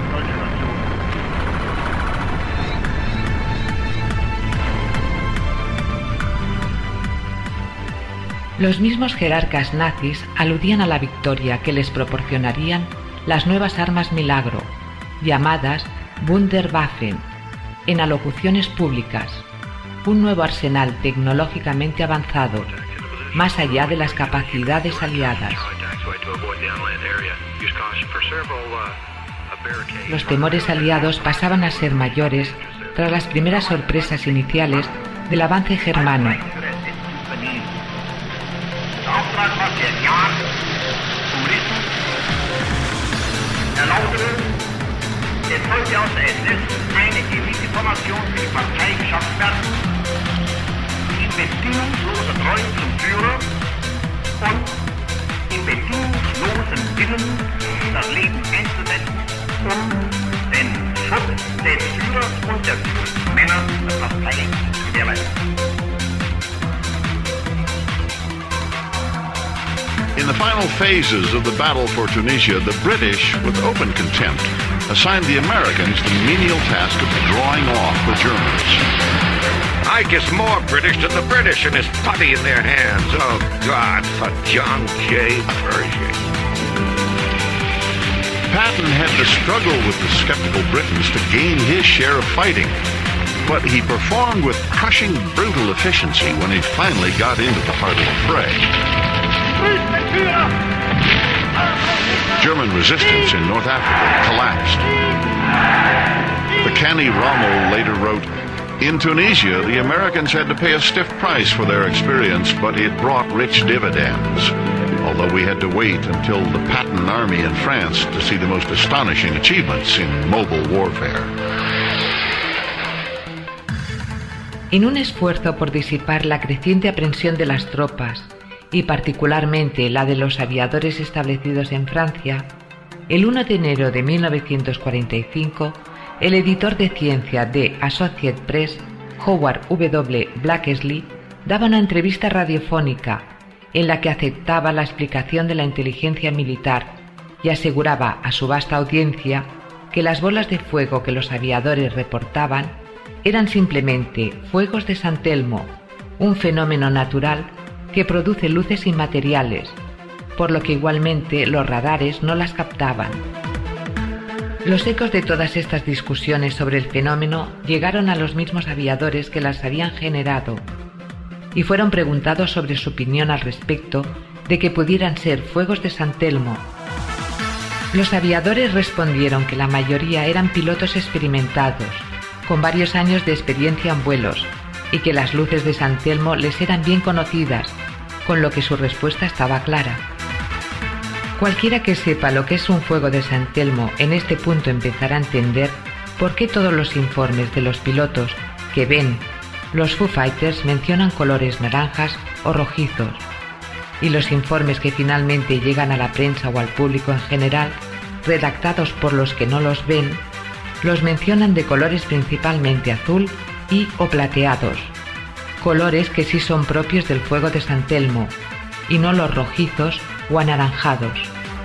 Los mismos jerarcas nazis aludían a la victoria que les proporcionarían las nuevas armas milagro, llamadas Wunderwaffen, en alocuciones públicas, un nuevo arsenal tecnológicamente avanzado, más allá de las capacidades aliadas. Los temores aliados pasaban a ser mayores tras las primeras sorpresas iniciales del avance germano. In the final phases of the battle for Tunisia, the British, with open contempt, assigned the Americans the menial task of drawing off the Germans. Ike is more British than the British and his putty in their hands. Oh, God, for John J. Pershing. Patton had to struggle with the skeptical Britons to gain his share of fighting, but he performed with crushing, brutal efficiency when he finally got into the heart of the fray. German resistance in North Africa collapsed. The canny Rommel later wrote, "In Tunisia, the Americans had to pay a stiff price for their experience, but it brought rich dividends. Although we had to wait until the Patton Army in France to see the most astonishing achievements in mobile warfare." En un esfuerzo por disipar la creciente aprensión de las tropas, y particularmente la de los aviadores establecidos en Francia, el 1 de enero de 1945, el editor de ciencia de Associated Press, Howard W. Blakeslee, daba una entrevista radiofónica en la que aceptaba la explicación de la inteligencia militar y aseguraba a su vasta audiencia que las bolas de fuego que los aviadores reportaban eran simplemente fuegos de San Telmo, un fenómeno natural que produce luces inmateriales, por lo que igualmente los radares no las captaban. Los ecos de todas estas discusiones sobre el fenómeno llegaron a los mismos aviadores que las habían generado y fueron preguntados sobre su opinión al respecto de que pudieran ser fuegos de San Telmo. Los aviadores respondieron que la mayoría eran pilotos experimentados, con varios años de experiencia en vuelos, y que las luces de San Telmo les eran bien conocidas, con lo que su respuesta estaba clara. Cualquiera que sepa lo que es un fuego de San Telmo en este punto empezará a entender por qué todos los informes de los pilotos que ven los Foo Fighters mencionan colores naranjas o rojizos, y los informes que finalmente llegan a la prensa o al público en general, redactados por los que no los ven, los mencionan de colores principalmente azul y o plateados, colores que sí son propios del fuego de San Telmo, y no los rojizos o anaranjados.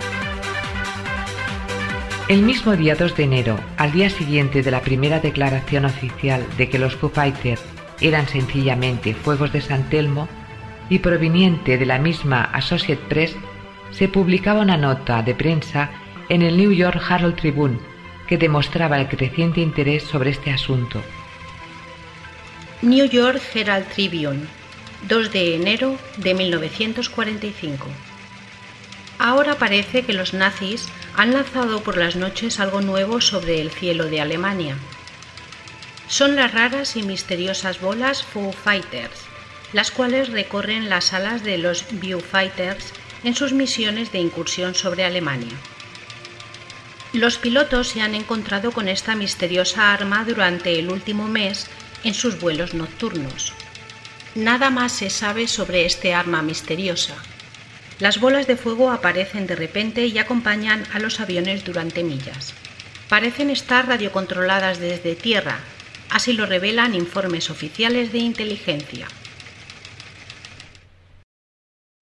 El mismo día 2 de enero, al día siguiente de la primera declaración oficial de que los Foo Fighters eran sencillamente fuegos de San Telmo, y proveniente de la misma Associated Press, se publicaba una nota de prensa en el New York Herald Tribune que demostraba el creciente interés sobre este asunto. New York Herald Tribune, 2 de enero de 1945. Ahora parece que los nazis han lanzado por las noches algo nuevo sobre el cielo de Alemania. Son las raras y misteriosas bolas Foo Fighters, las cuales recorren las alas de los Viewfighters en sus misiones de incursión sobre Alemania. Los pilotos se han encontrado con esta misteriosa arma durante el último mes en sus vuelos nocturnos. Nada más se sabe sobre este arma misteriosa. Las bolas de fuego aparecen de repente y acompañan a los aviones durante millas. Parecen estar radiocontroladas desde tierra, así lo revelan informes oficiales de inteligencia.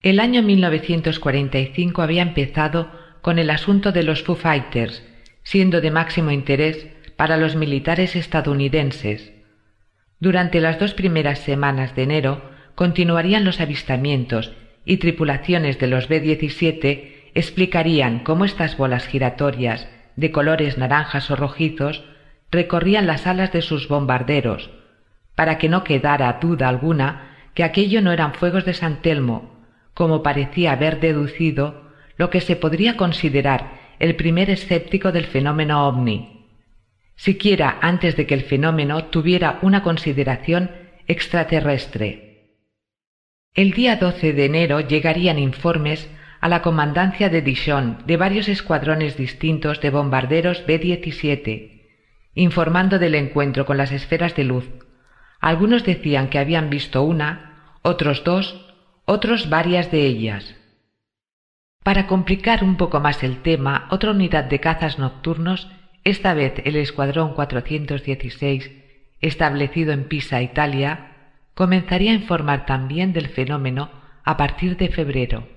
El año 1945 había empezado con el asunto de los Foo Fighters, siendo de máximo interés para los militares estadounidenses. Durante las 2 primeras semanas de enero continuarían los avistamientos y tripulaciones de los B-17 explicarían cómo estas bolas giratorias de colores naranjas o rojizos recorrían las alas de sus bombarderos, para que no quedara duda alguna que aquello no eran fuegos de San Telmo, como parecía haber deducido lo que se podría considerar el primer escéptico del fenómeno ovni, siquiera antes de que el fenómeno tuviera una consideración extraterrestre. El día 12 de enero llegarían informes a la comandancia de Dijon de varios escuadrones distintos de bombarderos B-17, informando del encuentro con las esferas de luz. Algunos decían que habían visto una, otros 2, otros varias de ellas. Para complicar un poco más el tema, otra unidad de cazas nocturnos, esta vez el Escuadrón 416, establecido en Pisa, Italia, comenzaría a informar también del fenómeno a partir de febrero.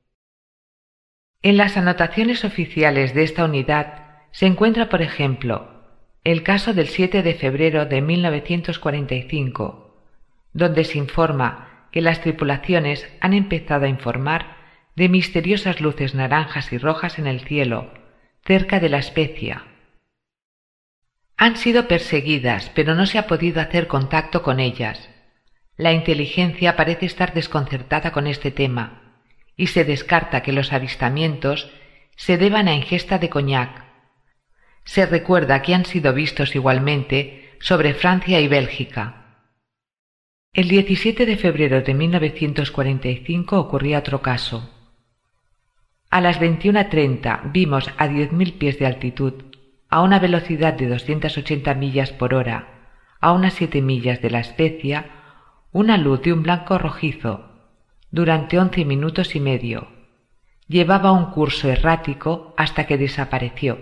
En las anotaciones oficiales de esta unidad se encuentra, por ejemplo, el caso del 7 de febrero de 1945, donde se informa que las tripulaciones han empezado a informar de misteriosas luces naranjas y rojas en el cielo, cerca de La Spezia. Han sido perseguidas, pero no se ha podido hacer contacto con ellas. La inteligencia parece estar desconcertada con este tema, y se descarta que los avistamientos se deban a ingesta de coñac. Se recuerda que han sido vistos igualmente sobre Francia y Bélgica. El 17 de febrero de 1945 ocurría otro caso. A las 21:30 vimos a 10.000 pies de altitud, a una velocidad de 280 millas por hora, a unas 7 millas de La Spezia, una luz de un blanco rojizo, durante 11 minutos y medio. Llevaba un curso errático hasta que desapareció.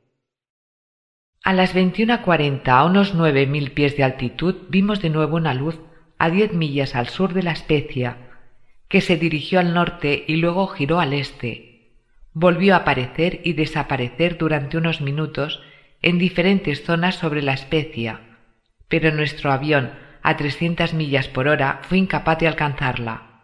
A las 21:40, a unos 9.000 pies de altitud, vimos de nuevo una luz a 10 millas al sur de La Spezia, que se dirigió al norte y luego giró al este. Volvió a aparecer y desaparecer durante unos minutos en diferentes zonas sobre La Spezia, pero nuestro avión, a 300 millas por hora, fue incapaz de alcanzarla.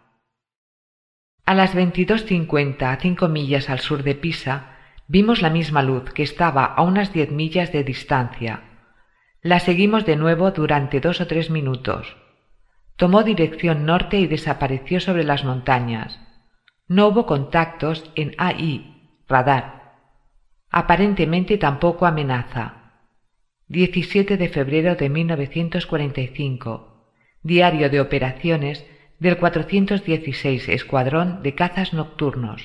A las 22:50, a 5 millas al sur de Pisa, vimos la misma luz que estaba a unas 10 millas de distancia. La seguimos de nuevo durante 2 o 3 minutos. Tomó dirección norte y desapareció sobre las montañas. No hubo contactos en AI, radar. Aparentemente tampoco amenaza. 17 de febrero de 1945. Diario de operaciones del 416 Escuadrón de Cazas Nocturnos.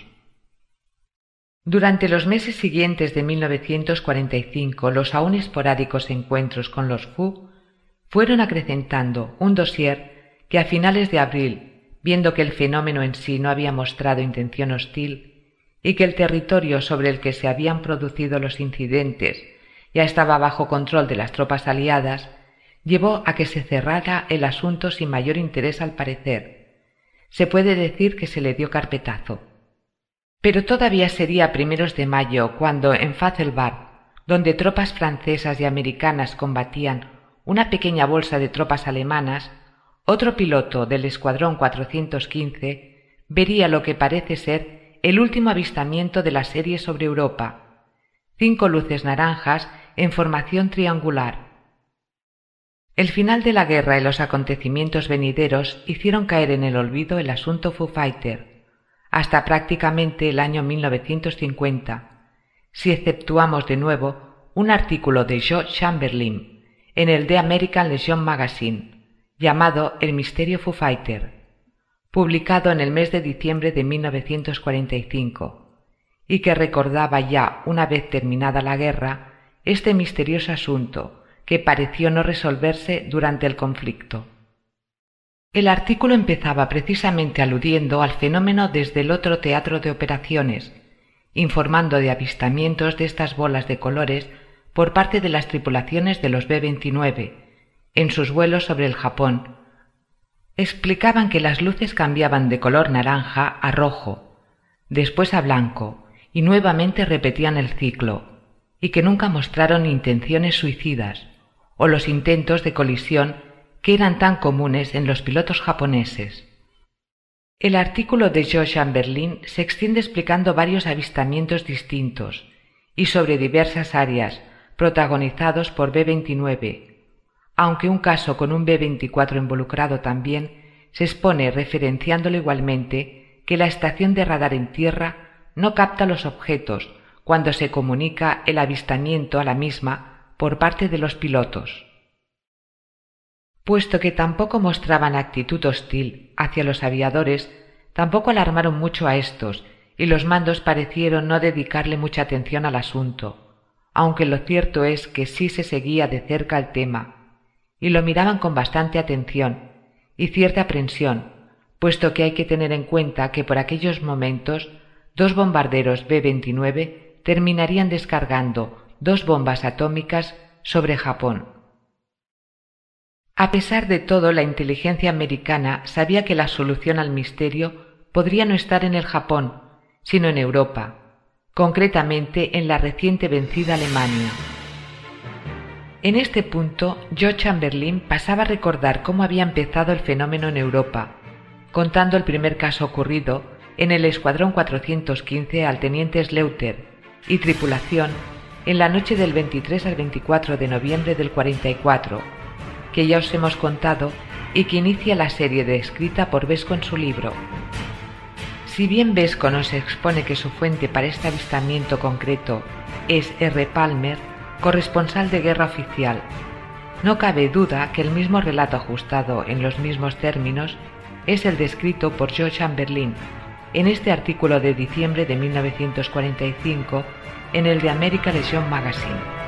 Durante los meses siguientes de 1945, los aún esporádicos encuentros con los Fu fueron acrecentando un dossier que a finales de abril, viendo que el fenómeno en sí no había mostrado intención hostil y que el territorio sobre el que se habían producido los incidentes ya estaba bajo control de las tropas aliadas, llevó a que se cerrara el asunto sin mayor interés al parecer. Se puede decir que se le dio carpetazo. Pero todavía sería a primeros de mayo cuando en Fazelsbad, donde tropas francesas y americanas combatían una pequeña bolsa de tropas alemanas, otro piloto del Escuadrón 415 vería lo que parece ser el último avistamiento de la serie sobre Europa: 5 luces naranjas en formación triangular. El final de la guerra y los acontecimientos venideros hicieron caer en el olvido el asunto Foo Fighter, hasta prácticamente el año 1950, si exceptuamos de nuevo un artículo de Joe Chamberlain en el The American Legion Magazine, llamado El misterio Foo Fighter, publicado en el mes de diciembre de 1945, y que recordaba ya, una vez terminada la guerra, este misterioso asunto que pareció no resolverse durante el conflicto. El artículo empezaba precisamente aludiendo al fenómeno desde el otro teatro de operaciones, informando de avistamientos de estas bolas de colores por parte de las tripulaciones de los B-29, en sus vuelos sobre el Japón, Explicaban que las luces cambiaban de color naranja a rojo, después a blanco, y nuevamente repetían el ciclo, y que nunca mostraron intenciones suicidas, o los intentos de colisión que eran tan comunes en los pilotos japoneses. El artículo de Joe Chamberlain se extiende explicando varios avistamientos distintos y sobre diversas áreas protagonizados por B-29, aunque un caso con un B-24 involucrado también se expone referenciándolo igualmente que la estación de radar en tierra no capta los objetos cuando se comunica el avistamiento a la misma por parte de los pilotos. Puesto que tampoco mostraban actitud hostil hacia los aviadores, tampoco alarmaron mucho a estos y los mandos parecieron no dedicarle mucha atención al asunto, aunque lo cierto es que sí se seguía de cerca el tema, y lo miraban con bastante atención y cierta aprensión, puesto que hay que tener en cuenta que por aquellos momentos 2 bombarderos B-29 terminarían descargando 2 bombas atómicas sobre Japón. A pesar de todo, la inteligencia americana sabía que la solución al misterio podría no estar en el Japón, sino en Europa, concretamente en la reciente vencida Alemania. En este punto, Joe Chamberlain pasaba a recordar cómo había empezado el fenómeno en Europa, contando el primer caso ocurrido en el Escuadrón 415 al teniente Slaughter y tripulación en la noche del 23 al 24 de noviembre del 44, que ya os hemos contado y que inicia la serie descrita por Vesco en su libro. Si bien Vesco nos expone que su fuente para este avistamiento concreto es R. Palmer, corresponsal de guerra oficial, no cabe duda que el mismo relato ajustado en los mismos términos es el descrito por Joe Chamberlain en este artículo de diciembre de 1945 en el The American Legion Magazine.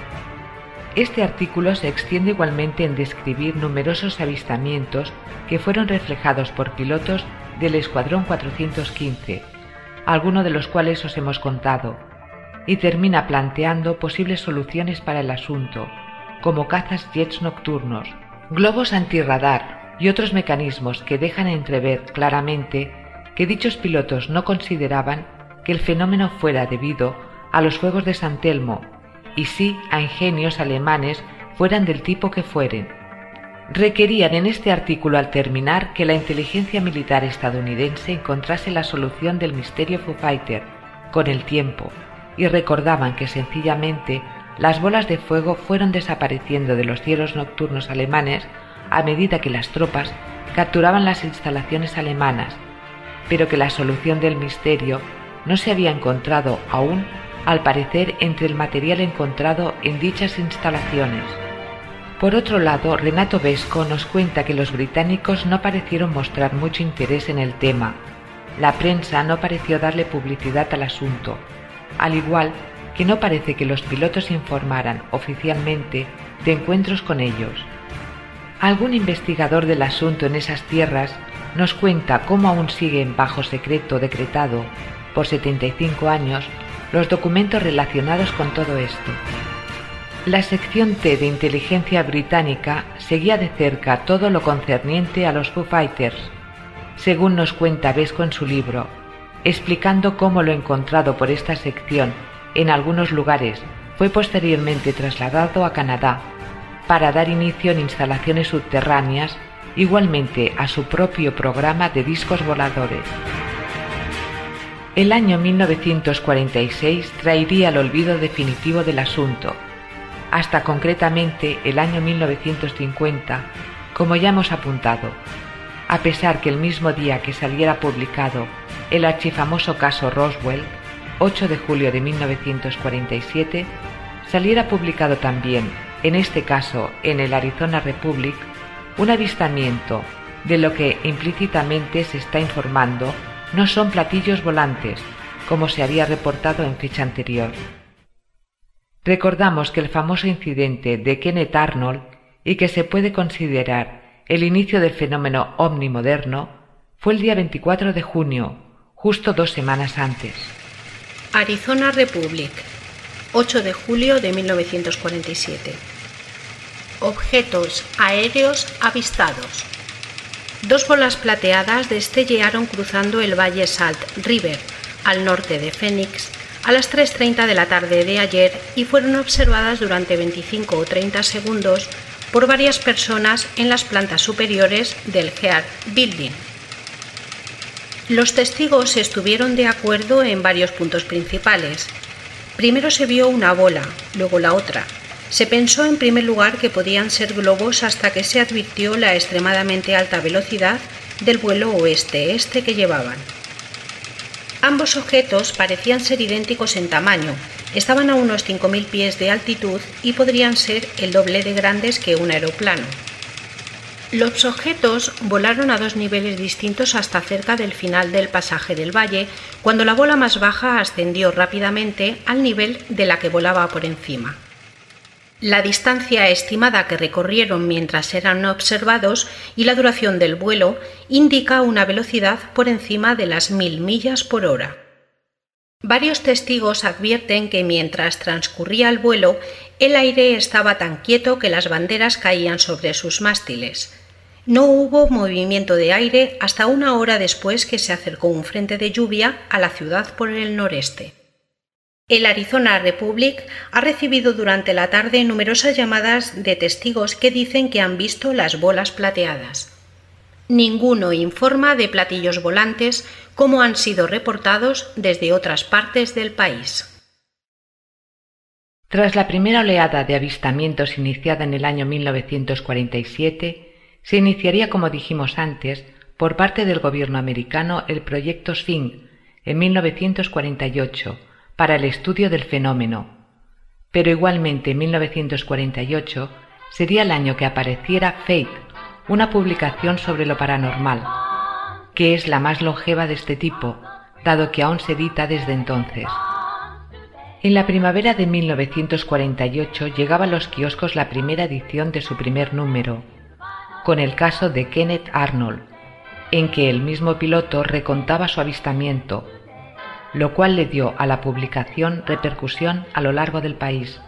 Este artículo se extiende igualmente en describir numerosos avistamientos que fueron reflejados por pilotos del Escuadrón 415, algunos de los cuales os hemos contado, y termina planteando posibles soluciones para el asunto, como cazas jets nocturnos, globos antirradar y otros mecanismos que dejan entrever claramente que dichos pilotos no consideraban que el fenómeno fuera debido a los fuegos de San Telmo, y sí a ingenios alemanes fueran del tipo que fueren. Requerían en este artículo al terminar que la inteligencia militar estadounidense encontrase la solución del misterio Foo Fighter con el tiempo, y recordaban que sencillamente las bolas de fuego fueron desapareciendo de los cielos nocturnos alemanes a medida que las tropas capturaban las instalaciones alemanas, pero que la solución del misterio no se había encontrado aún, al parecer, entre el material encontrado en dichas instalaciones. Por otro lado, Renato Vesco nos cuenta que los británicos no parecieron mostrar mucho interés en el tema. La prensa no pareció darle publicidad al asunto, al igual que no parece que los pilotos informaran oficialmente de encuentros con ellos. Algún investigador del asunto en esas tierras nos cuenta cómo aún siguen bajo secreto decretado por 75 años los documentos relacionados con todo esto. La sección T de inteligencia británica seguía de cerca todo lo concerniente a los Foo Fighters, según nos cuenta Vesco en su libro, explicando cómo lo encontrado por esta sección en algunos lugares fue posteriormente trasladado a Canadá para dar inicio en instalaciones subterráneas, igualmente a su propio programa de discos voladores. El año 1946 traería el olvido definitivo del asunto, hasta concretamente el año 1950, como ya hemos apuntado, a pesar que el mismo día que saliera publicado el archifamoso caso Roswell, 8 de julio de 1947, saliera publicado también, en este caso en el Arizona Republic, un avistamiento de lo que implícitamente se está informando no son platillos volantes, como se había reportado en fecha anterior. Recordamos que el famoso incidente de Kenneth Arnold, y que se puede considerar el inicio del fenómeno ovni moderno, fue el día 24 de junio, justo 2 semanas antes. Arizona Republic, 8 de julio de 1947. Objetos aéreos avistados. 2 bolas plateadas destellearon cruzando el valle Salt River, al norte de Phoenix, a las 3:30 de la tarde de ayer y fueron observadas durante 25 o 30 segundos por varias personas en las plantas superiores del Heart Building. Los testigos estuvieron de acuerdo en varios puntos principales. Primero se vio una bola, luego la otra. Se pensó en primer lugar que podían ser globos hasta que se advirtió la extremadamente alta velocidad del vuelo oeste-este que llevaban. Ambos objetos parecían ser idénticos en tamaño, estaban a unos 5.000 pies de altitud y podrían ser el doble de grandes que un aeroplano. Los objetos volaron a 2 niveles distintos hasta cerca del final del pasaje del valle, cuando la bola más baja ascendió rápidamente al nivel de la que volaba por encima. La distancia estimada que recorrieron mientras eran observados y la duración del vuelo indica una velocidad por encima de las 1.000 millas por hora. Varios testigos advierten que mientras transcurría el vuelo, el aire estaba tan quieto que las banderas caían sobre sus mástiles. No hubo movimiento de aire hasta 1 hora después que se acercó un frente de lluvia a la ciudad por el noreste. El Arizona Republic ha recibido durante la tarde numerosas llamadas de testigos que dicen que han visto las bolas plateadas. Ninguno informa de platillos volantes como han sido reportados desde otras partes del país. Tras la primera oleada de avistamientos iniciada en el año 1947, se iniciaría, como dijimos antes, por parte del gobierno americano el proyecto SING en 1948 para el estudio del fenómeno. Pero igualmente en 1948 sería el año que apareciera Faith, una publicación sobre lo paranormal, que es la más longeva de este tipo, dado que aún se edita desde entonces. En la primavera de 1948 llegaba a los kioscos la primera edición de su primer número, con el caso de Kenneth Arnold, en que el mismo piloto recontaba su avistamiento, lo cual le dio a la publicación repercusión a lo largo del país.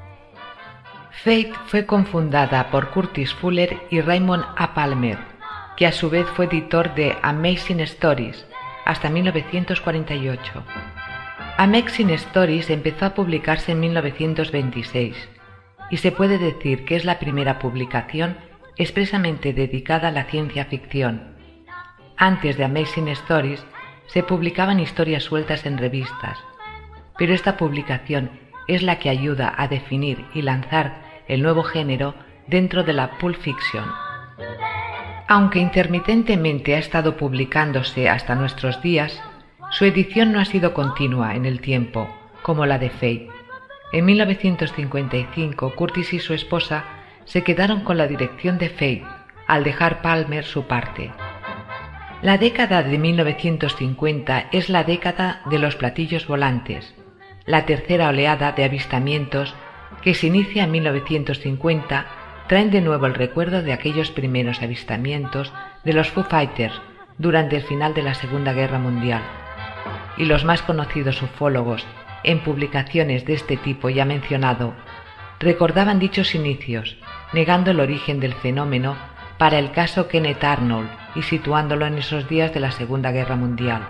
Faith fue cofundada por Curtis Fuller y Raymond A. Palmer, que a su vez fue editor de Amazing Stories hasta 1948. Amazing Stories empezó a publicarse en 1926 y se puede decir que es la primera publicación expresamente dedicada a la ciencia ficción. Antes de Amazing Stories se publicaban historias sueltas en revistas, pero esta publicación es la que ayuda a definir y lanzar el nuevo género dentro de la pulp fiction. Aunque intermitentemente ha estado publicándose hasta nuestros días, su edición no ha sido continua en el tiempo, como la de Faith. En 1955, Curtis y su esposa se quedaron con la dirección de Faith, al dejar Palmer su parte. La década de 1950 es la década de los platillos volantes, la tercera oleada de avistamientos que se inicia en 1950 traen de nuevo el recuerdo de aquellos primeros avistamientos de los Foo Fighters durante el final de la Segunda Guerra Mundial. Y los más conocidos ufólogos en publicaciones de este tipo ya mencionado recordaban dichos inicios, negando el origen del fenómeno para el caso Kenneth Arnold y situándolo en esos días de la Segunda Guerra Mundial.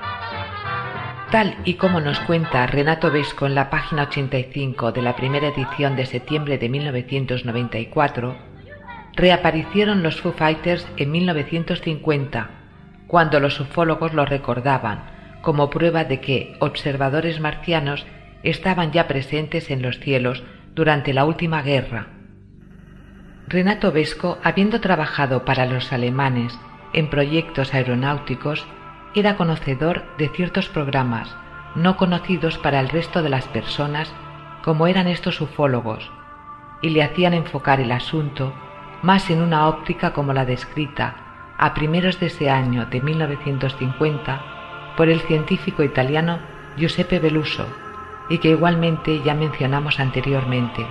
Tal y como nos cuenta Renato Vesco en la página 85 de la primera edición de septiembre de 1994, reaparecieron los Foo Fighters en 1950, cuando los ufólogos lo recordaban, como prueba de que observadores marcianos estaban ya presentes en los cielos durante la última guerra. Renato Vesco, habiendo trabajado para los alemanes en proyectos aeronáuticos, era conocedor de ciertos programas no conocidos para el resto de las personas como eran estos ufólogos, y le hacían enfocar el asunto más en una óptica como la descrita a primeros de ese año de 1950 por el científico italiano Giuseppe Belluso, y que igualmente ya mencionamos anteriormente.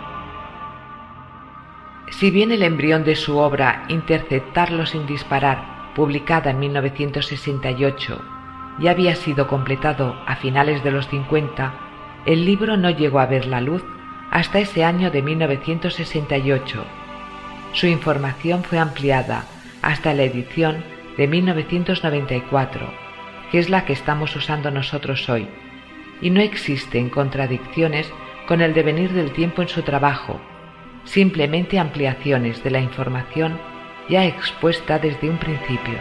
Si bien el embrión de su obra Interceptarlo sin disparar, publicada en 1968, ya había sido completado a finales de los 50, el libro no llegó a ver la luz hasta ese año de 1968. Su información fue ampliada hasta la edición de 1994, que es la que estamos usando nosotros hoy, y no existen contradicciones con el devenir del tiempo en su trabajo, simplemente ampliaciones de la información ya expuesta desde un principio.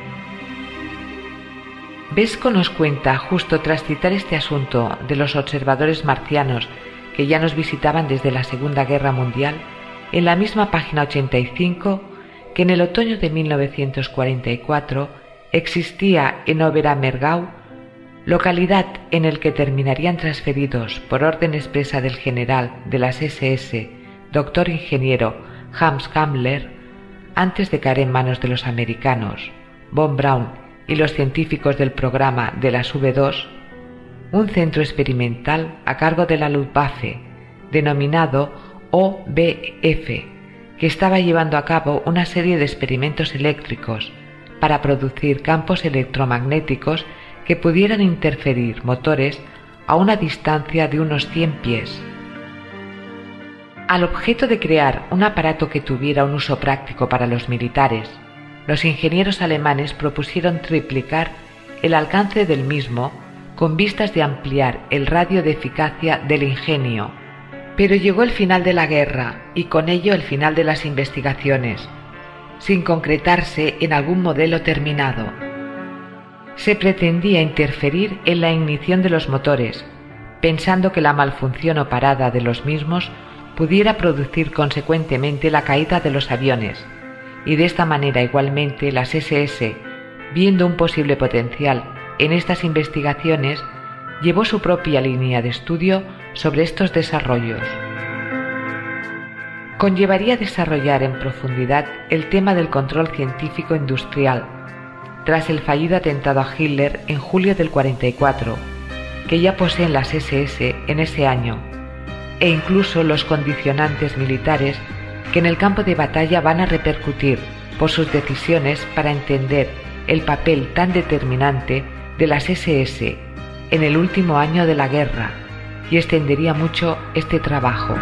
Vesco nos cuenta, justo tras citar este asunto de los observadores marcianos que ya nos visitaban desde la Segunda Guerra Mundial, en la misma página 85, que en el otoño de 1944 existía en Oberammergau, localidad en el que terminarían transferidos por orden expresa del general de las SS, doctor ingeniero Hans Kammler, antes de caer en manos de los americanos, von Braun y los científicos del programa de las V2, un centro experimental a cargo de la Luftwaffe, denominado OBF, que estaba llevando a cabo una serie de experimentos eléctricos para producir campos electromagnéticos que pudieran interferir motores a una distancia de unos 100 pies. Al objeto de crear un aparato que tuviera un uso práctico para los militares, los ingenieros alemanes propusieron triplicar el alcance del mismo con vistas de ampliar el radio de eficacia del ingenio. Pero llegó el final de la guerra y con ello el final de las investigaciones, sin concretarse en algún modelo terminado. Se pretendía interferir en la ignición de los motores, pensando que la malfunción o parada de los mismos pudiera producir consecuentemente la caída de los aviones, y de esta manera igualmente las SS, viendo un posible potencial en estas investigaciones, llevó su propia línea de estudio sobre estos desarrollos. Conllevaría desarrollar en profundidad el tema del control científico industrial, tras el fallido atentado a Hitler en julio del 44, que ya poseen las SS en ese año, e incluso los condicionantes militares que en el campo de batalla van a repercutir por sus decisiones para entender el papel tan determinante de las SS en el último año de la guerra, y extendería mucho este trabajo.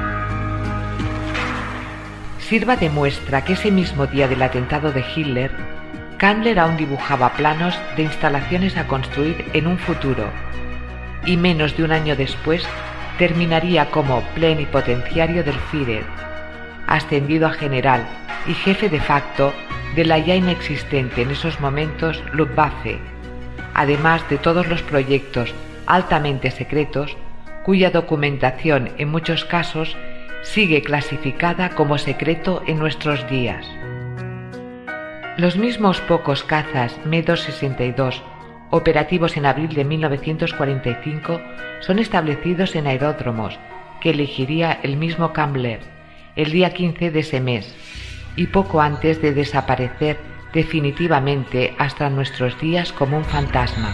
Sirva de muestra que ese mismo día del atentado de Hitler, Kammler aún dibujaba planos de instalaciones a construir en un futuro, y menos de un año después terminaría como plenipotenciario del Führer, ascendido a general y jefe de facto de la ya inexistente en esos momentos Luftwaffe, además de todos los proyectos altamente secretos cuya documentación en muchos casos sigue clasificada como secreto en nuestros días. Los mismos pocos cazas Me-262 operativos en abril de 1945 son establecidos en aeródromos que elegiría el mismo Kammler el día 15 de ese mes y poco antes de desaparecer definitivamente hasta nuestros días como un fantasma.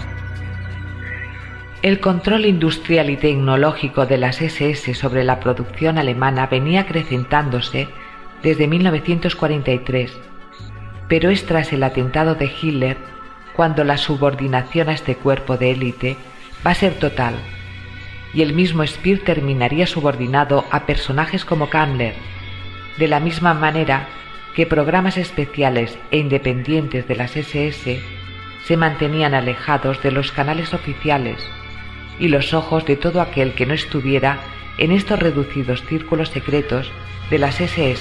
El control industrial y tecnológico de las SS sobre la producción alemana venía acrecentándose desde 1943, pero es tras el atentado de Hitler cuando la subordinación a este cuerpo de élite va a ser total, y el mismo Speer terminaría subordinado a personajes como Kammler, de la misma manera que programas especiales e independientes de las SS se mantenían alejados de los canales oficiales y los ojos de todo aquel que no estuviera en estos reducidos círculos secretos de las SS.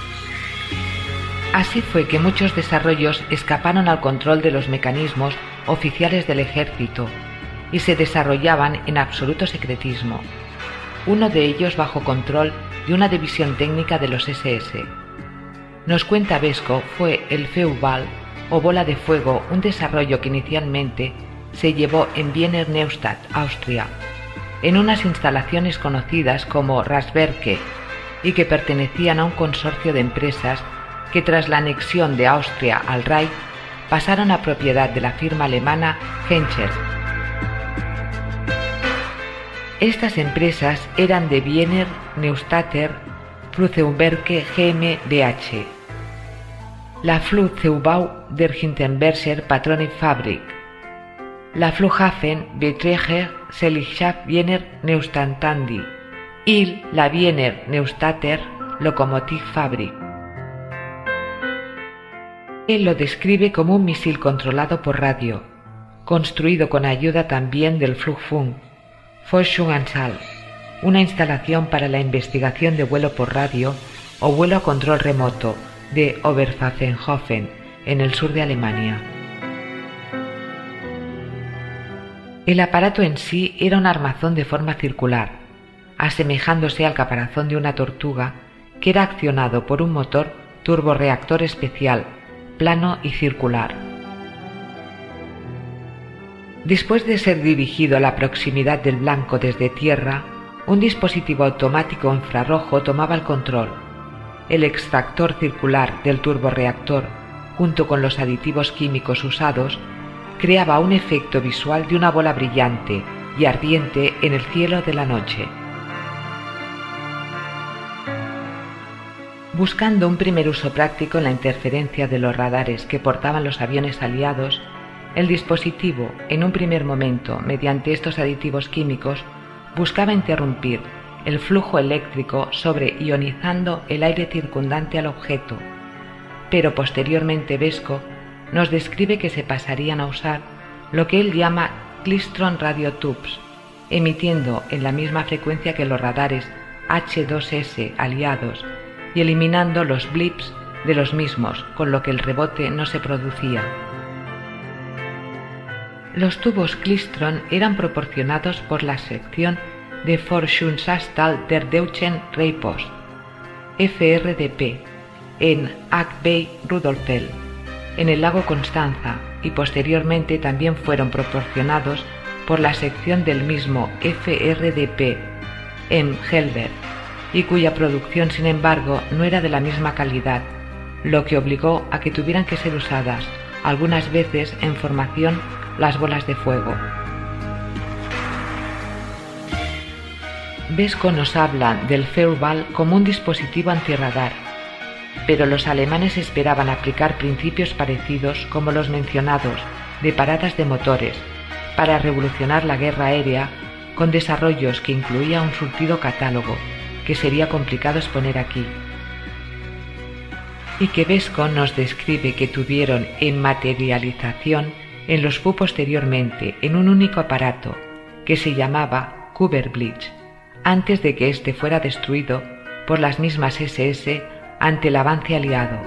Así fue que muchos desarrollos escaparon al control de los mecanismos oficiales del ejército y se desarrollaban en absoluto secretismo, uno de ellos bajo control de una división técnica de los SS. Nos cuenta Vesco fue el Feuerball o bola de fuego, un desarrollo que inicialmente se llevó en Wiener Neustadt, Austria, en unas instalaciones conocidas como Raswerke y que pertenecían a un consorcio de empresas que tras la anexión de Austria al Reich pasaron a propiedad de la firma alemana Henschel. Estas empresas eran de Wiener Neustadter Flugzeugwerke GmbH, la Flugzeugbau der Hinterberger Patronifabrik, la Flughafen Betriebe Gesellschaft Wiener Neustadtandi y la Wiener Neustaedter Lokomotivfabrik. Él lo describe como un misil controlado por radio, construido con ayuda también del Flugfunk, Forschungsanstalt, una instalación para la investigación de vuelo por radio o vuelo a control remoto de Oberpfaffenhofen, en el sur de Alemania. El aparato en sí era un armazón de forma circular, asemejándose al caparazón de una tortuga, que era accionado por un motor turborreactor especial, plano y circular. Después de ser dirigido a la proximidad del blanco desde tierra, un dispositivo automático infrarrojo tomaba el control. El extractor circular del turborreactor, junto con los aditivos químicos usados, creaba un efecto visual de una bola brillante y ardiente en el cielo de la noche. Buscando un primer uso práctico en la interferencia de los radares que portaban los aviones aliados, el dispositivo, en un primer momento, mediante estos aditivos químicos, buscaba interrumpir el flujo eléctrico sobreionizando el aire circundante al objeto, pero posteriormente Besko nos describe que se pasarían a usar lo que él llama Klystron Radio Tubes, emitiendo en la misma frecuencia que los radares H2S aliados y eliminando los blips de los mismos, con lo que el rebote no se producía. Los tubos Klystron eran proporcionados por la sección de Forschungsanstalt der Deutschen Reichspost, FRDP, en Ack-Bay-Rudolfeld, en el lago Constanza, y posteriormente también fueron proporcionados por la sección del mismo FRDP en Heidelberg, y cuya producción, sin embargo, no era de la misma calidad, lo que obligó a que tuvieran que ser usadas, algunas veces en formación, las bolas de fuego. Besko nos habla del Feuerball como un dispositivo antirradar, pero los alemanes esperaban aplicar principios parecidos como los mencionados de paradas de motores para revolucionar la guerra aérea con desarrollos que incluía un surtido catálogo que sería complicado exponer aquí, y que Besko nos describe que tuvieron en materialización en los Fu posteriormente en un único aparato que se llamaba Kuberblitz, antes de que éste fuera destruido por las mismas SS ante el avance aliado.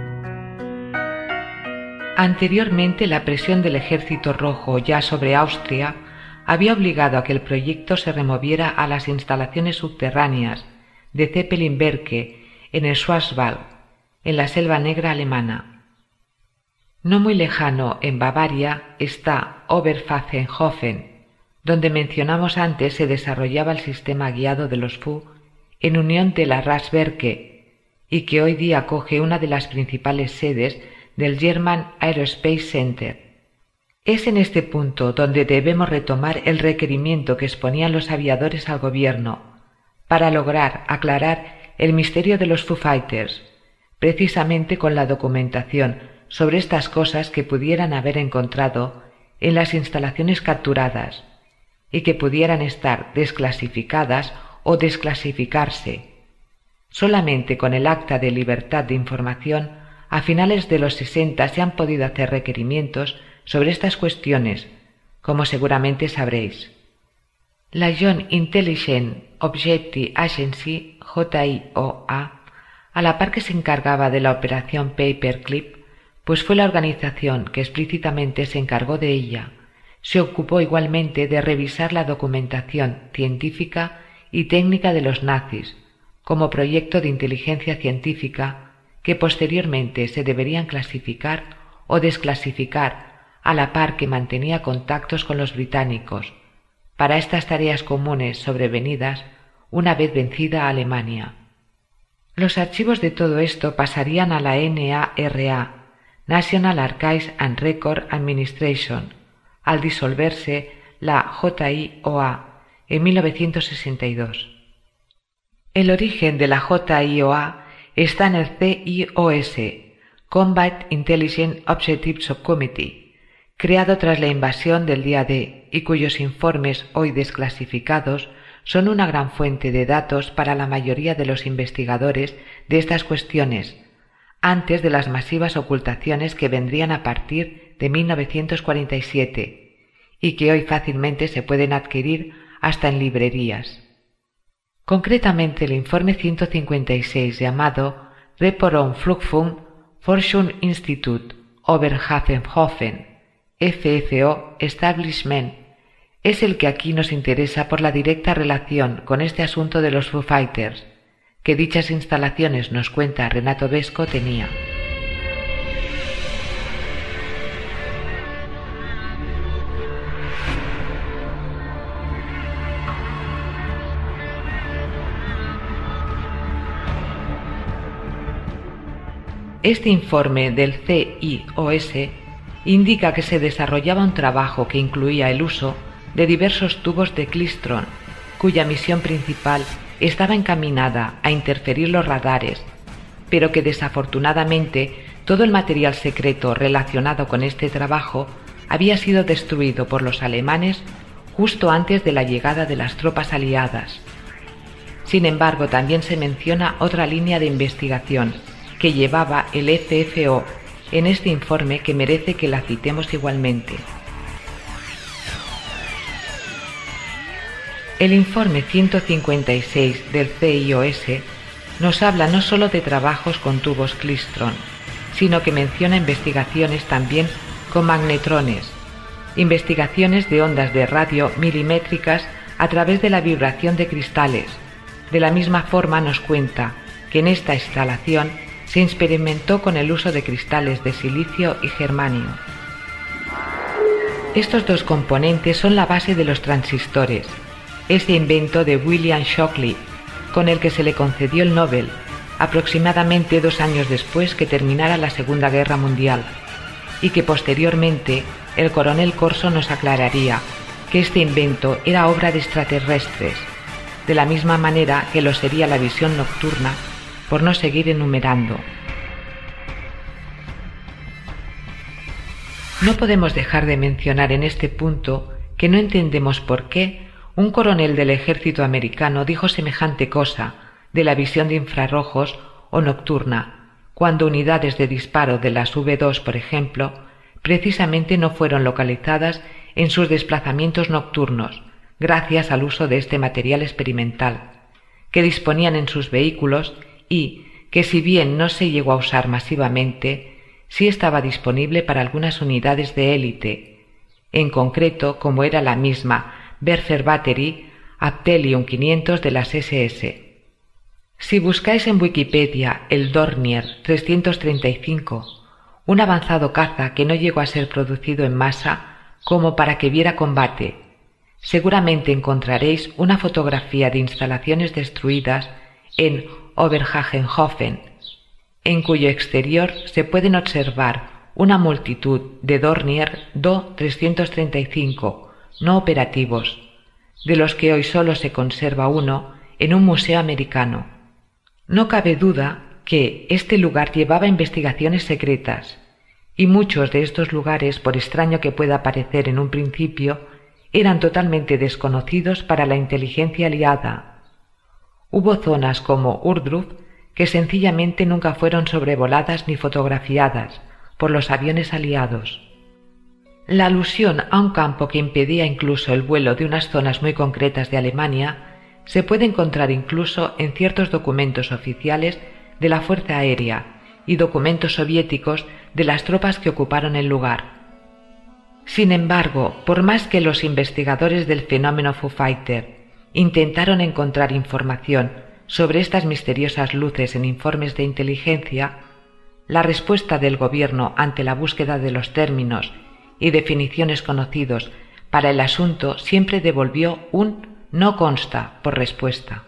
Anteriormente, la presión del Ejército Rojo ya sobre Austria había obligado a que el proyecto se removiera a las instalaciones subterráneas de Zeppelin-Werke en el Schwarzwald, en la Selva Negra alemana. No muy lejano, en Bavaria, está Oberpfaffenhofen, donde mencionamos antes se desarrollaba el sistema guiado de los Fu en unión de la Raswerke, y que hoy día acoge una de las principales sedes del German Aerospace Center. Es en este punto donde debemos retomar el requerimiento que exponían los aviadores al gobierno para lograr aclarar el misterio de los Foo Fighters, precisamente con la documentación sobre estas cosas que pudieran haber encontrado en las instalaciones capturadas y que pudieran estar desclasificadas o desclasificarse. Solamente con el Acta de Libertad de Información, a finales de los 60 se han podido hacer requerimientos sobre estas cuestiones, como seguramente sabréis. La Joint Intelligence Objective Agency, JIOA, a la par que se encargaba de la operación Paperclip, pues fue la organización que explícitamente se encargó de ella, se ocupó igualmente de revisar la documentación científica y técnica de los nazis, como proyecto de inteligencia científica que posteriormente se deberían clasificar o desclasificar a la par que mantenía contactos con los británicos para estas tareas comunes sobrevenidas una vez vencida a Alemania. Los archivos de todo esto pasarían a la NARA, National Archives and Record Administration, al disolverse la JIOA en 1962. El origen de la JIOA está en el CIOS, Combat Intelligence Objective Subcommittee, creado tras la invasión del día D y cuyos informes hoy desclasificados son una gran fuente de datos para la mayoría de los investigadores de estas cuestiones, antes de las masivas ocultaciones que vendrían a partir de 1947 y que hoy fácilmente se pueden adquirir hasta en librerías. Concretamente, el informe 156 llamado Report on Flugfunk Forschungsinstitut Oberpfaffenhofen FFO Establishment es el que aquí nos interesa por la directa relación con este asunto de los Foo Fighters, que dichas instalaciones, nos cuenta Renato Vesco, tenía. Este informe del CIOS indica que se desarrollaba un trabajo que incluía el uso de diversos tubos de Klystron, cuya misión principal estaba encaminada a interferir los radares, pero que desafortunadamente todo el material secreto relacionado con este trabajo había sido destruido por los alemanes justo antes de la llegada de las tropas aliadas. Sin embargo, también se menciona otra línea de investigación que llevaba el FFO en este informe que merece que la citemos igualmente. El informe 156 del CIOS nos habla no solo de trabajos con tubos Klystron, sino que menciona investigaciones también con magnetrones, investigaciones de ondas de radio milimétricas a través de la vibración de cristales. De la misma forma nos cuenta que en esta instalación se experimentó con el uso de cristales de silicio y germanio. Estos dos componentes son la base de los transistores, ese invento de William Shockley, con el que se le concedió el Nobel, aproximadamente 2 años después que terminara la Segunda Guerra Mundial, y que posteriormente el coronel Corso nos aclararía que este invento era obra de extraterrestres, de la misma manera que lo sería la visión nocturna, por no seguir enumerando. No podemos dejar de mencionar en este punto que no entendemos por qué un coronel del ejército americano dijo semejante cosa de la visión de infrarrojos o nocturna, cuando unidades de disparo de las V2, por ejemplo, precisamente no fueron localizadas en sus desplazamientos nocturnos, gracias al uso de este material experimental, que disponían en sus vehículos y que, si bien no se llegó a usar masivamente, sí estaba disponible para algunas unidades de élite, en concreto como era la misma Werfer Battery Aptelium 500 de las SS. Si buscáis en Wikipedia el Dornier 335, un avanzado caza que no llegó a ser producido en masa como para que viera combate, seguramente encontraréis una fotografía de instalaciones destruidas en Oberpfaffenhofen, en cuyo exterior se pueden observar una multitud de Dornier Do 335 no operativos, de los que hoy solo se conserva uno en un museo americano. No cabe duda que este lugar llevaba investigaciones secretas, y muchos de estos lugares, por extraño que pueda parecer en un principio, eran totalmente desconocidos para la inteligencia aliada. Hubo zonas como Urdruf que sencillamente nunca fueron sobrevoladas ni fotografiadas por los aviones aliados. La alusión a un campo que impedía incluso el vuelo de unas zonas muy concretas de Alemania se puede encontrar incluso en ciertos documentos oficiales de la Fuerza Aérea y documentos soviéticos de las tropas que ocuparon el lugar. Sin embargo, por más que los investigadores del fenómeno Foo Fighter intentaron encontrar información sobre estas misteriosas luces en informes de inteligencia, la respuesta del gobierno ante la búsqueda de los términos y definiciones conocidos para el asunto siempre devolvió un «no consta» por respuesta.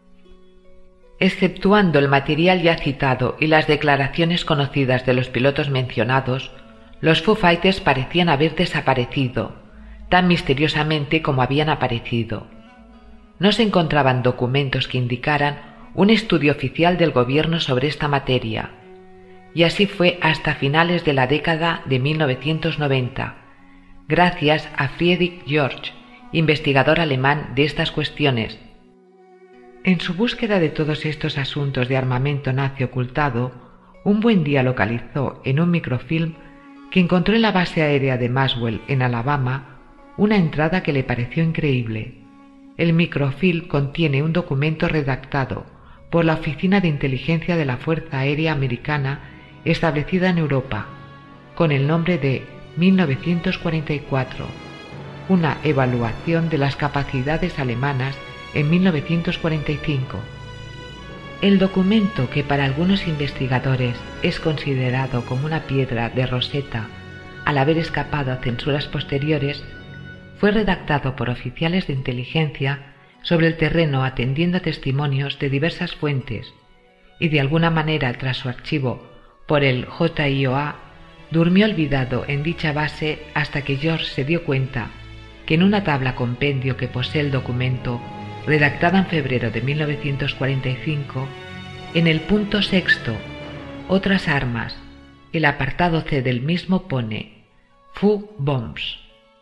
Exceptuando el material ya citado y las declaraciones conocidas de los pilotos mencionados, los Foo Fighters parecían haber desaparecido, tan misteriosamente como habían aparecido. No se encontraban documentos que indicaran un estudio oficial del gobierno sobre esta materia, y así fue hasta finales de la década de 1990, gracias a Friedrich George, investigador alemán de estas cuestiones. En su búsqueda de todos estos asuntos de armamento nazi ocultado, un buen día localizó en un microfilm que encontró en la base aérea de Maxwell, en Alabama, una entrada que le pareció increíble. El microfilm contiene un documento redactado por la Oficina de Inteligencia de la Fuerza Aérea Americana establecida en Europa, con el nombre de 1944, una evaluación de las capacidades alemanas en 1945. El documento, que para algunos investigadores es considerado como una piedra de Rosetta al haber escapado a censuras posteriores, fue redactado por oficiales de inteligencia sobre el terreno atendiendo a testimonios de diversas fuentes y de alguna manera, tras su archivo por el JIOA, durmió olvidado en dicha base hasta que George se dio cuenta que en una tabla compendio que posee el documento, redactada en febrero de 1945, en el punto 6, otras armas, el apartado C del mismo pone Foo Bombs.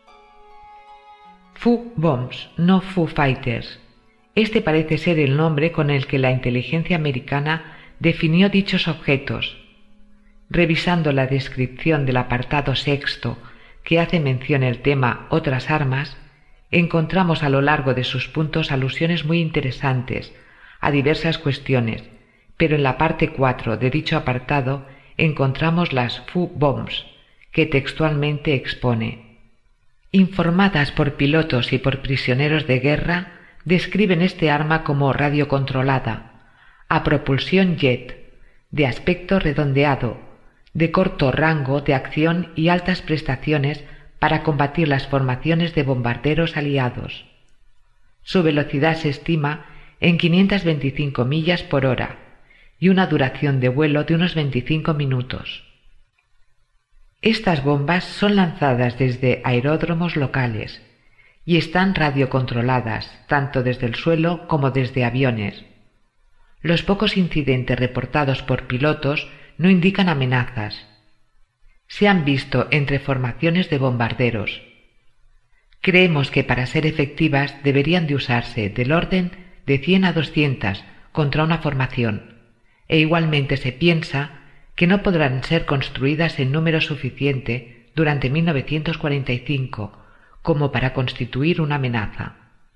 Foo Bombs, no Foo Fighters. Este parece ser el nombre con el que la inteligencia americana definió dichos objetos. Revisando la descripción del apartado 6, que hace mención al tema otras armas, encontramos a lo largo de sus puntos alusiones muy interesantes a diversas cuestiones, pero en la parte 4 de dicho apartado encontramos las Foo Bombs, que textualmente expone: informadas por pilotos y por prisioneros de guerra, describen este arma como radiocontrolada, a propulsión jet, de aspecto redondeado, de corto rango de acción y altas prestaciones para combatir las formaciones de bombarderos aliados. Su velocidad se estima en 525 millas por hora y una duración de vuelo de unos 25 minutos. Estas bombas son lanzadas desde aeródromos locales y están radiocontroladas tanto desde el suelo como desde aviones. Los pocos incidentes reportados por pilotos no indican amenazas. Se han visto entre formaciones de bombarderos. Creemos que para ser efectivas deberían de usarse del orden de 100 a 200 contra una formación, e igualmente se piensa que no podrán ser construidas en número suficiente durante 1945 como para constituir una amenaza.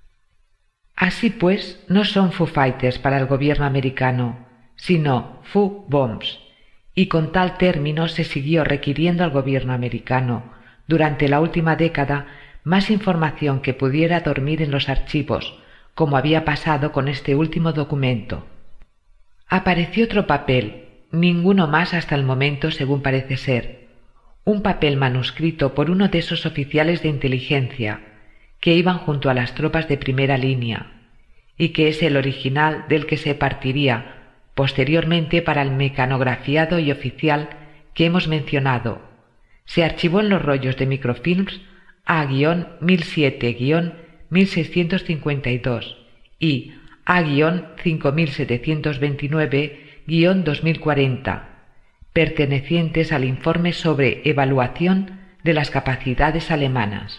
Así pues, no son Foo Fighters para el gobierno americano, sino Foo Bombs, y con tal término se siguió requiriendo al gobierno americano durante la última década más información que pudiera dormir en los archivos, como había pasado con este último documento. Apareció otro papel, ninguno más hasta el momento según parece ser, un papel manuscrito por uno de esos oficiales de inteligencia que iban junto a las tropas de primera línea, y que es el original del que se partiría posteriormente para el mecanografiado y oficial que hemos mencionado. Se archivó en los rollos de microfilms A-1007-1652 y A-5729-2040, pertenecientes al informe sobre evaluación de las capacidades alemanas.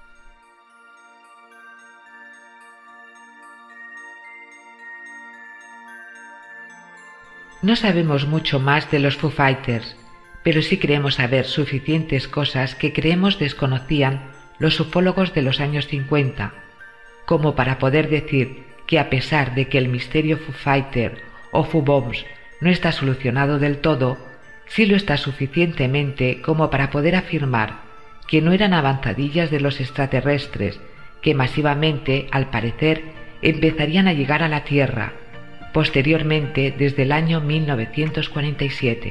No sabemos mucho más de los Foo Fighters, pero sí creemos saber suficientes cosas que creemos desconocían los ufólogos de los años 50, como para poder decir que a pesar de que el misterio Foo Fighter o Foo Bombs no está solucionado del todo, sí lo está suficientemente como para poder afirmar que no eran avanzadillas de los extraterrestres que masivamente, al parecer, empezarían a llegar a la Tierra, posteriormente desde el año 1947.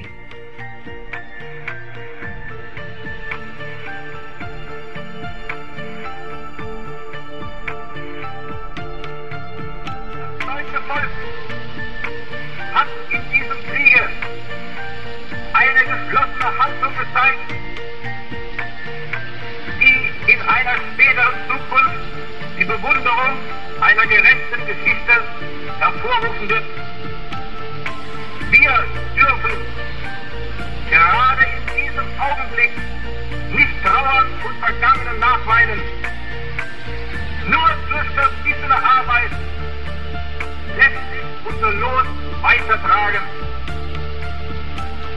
Die Bewunderung einer gerechten Geschichte hervorrufen wird. Wir dürfen gerade in diesem Augenblick nicht trauern und Vergangenen nachweinen. Nur durch verschiedene Arbeit lässt sich unser Los weitertragen.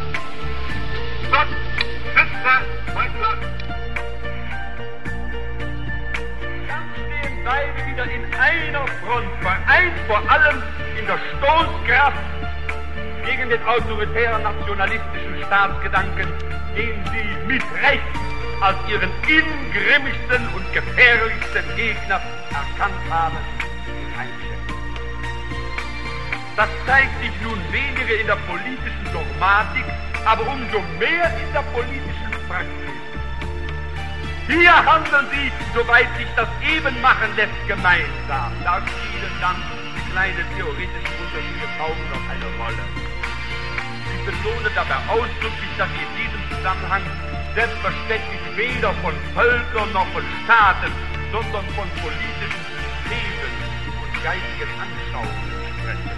beide wieder in einer Front, vereint vor allem in der Stoßkraft gegen den autoritären nationalistischen Staatsgedanken, den sie mit Recht als ihren ingrimmigsten und gefährlichsten Gegner erkannt haben und einschätzen. Das zeigt sich nun weniger in der politischen Dogmatik, aber umso mehr in der politischen Praxis. Hier handeln sie, soweit sich das eben machen lässt, gemeinsam. Da spielen dann die kleinen theoretischen Unterschiede kaum noch eine Rolle. Sie betonen dabei ausdrücklich, dass sie in diesem Zusammenhang selbstverständlich weder von Völkern noch von Staaten, sondern von politischen Systemen und geistigen Anschauungen sprechen.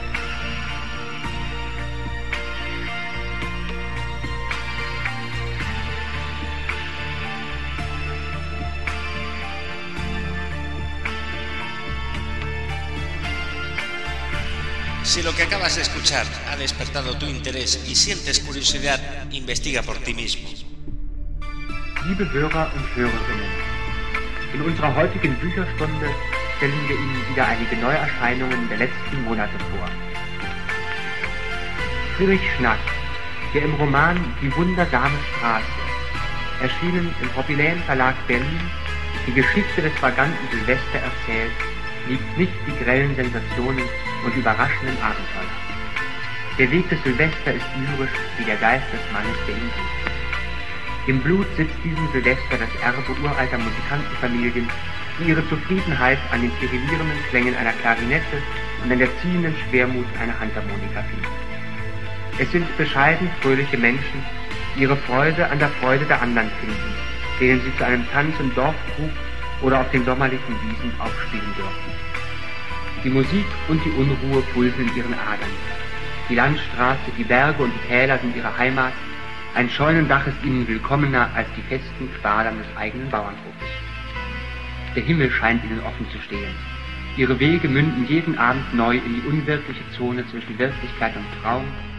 Si lo que acabas de escuchar ha despertado tu interés y sientes curiosidad, investiga por ti mismo. Liebe Hörer und Hörerinnen, in unserer heutigen Bücherstunde stellen wir Ihnen wieder einige Neuerscheinungen der letzten Monate vor. Friedrich Schnack, der im Roman Die wundersame Straße, erschienen im Propyläen Verlag Berlin, die Geschichte des vergangenen Silvester erzählt, liebt nicht die grellen Sensationen und überraschenden Abenteuer. Der Weg des Silvester ist lyrisch wie der Geist des Mannes, der ihn sucht. Im Blut sitzt diesem Silvester das Erbe uralter Musikantenfamilien, die ihre Zufriedenheit an den tirillierenden Klängen einer Klarinette und an der ziehenden Schwermut einer Handharmonika finden. Es sind bescheiden fröhliche Menschen, die ihre Freude an der Freude der anderen finden, denen sie zu einem Tanz im Dorfkrug oder auf den sommerlichen Wiesen aufspielen dürfen. Die Musik und die Unruhe pulsen in ihren Adern. Die Landstraße, die Berge und die Täler sind ihre Heimat. Ein Scheunendach ist ihnen willkommener als die festen Spadern des eigenen Bauernhofes. Der Himmel scheint ihnen offen zu stehen. Ihre Wege münden jeden Abend neu in die unwirkliche Zone zwischen Wirklichkeit und Traum,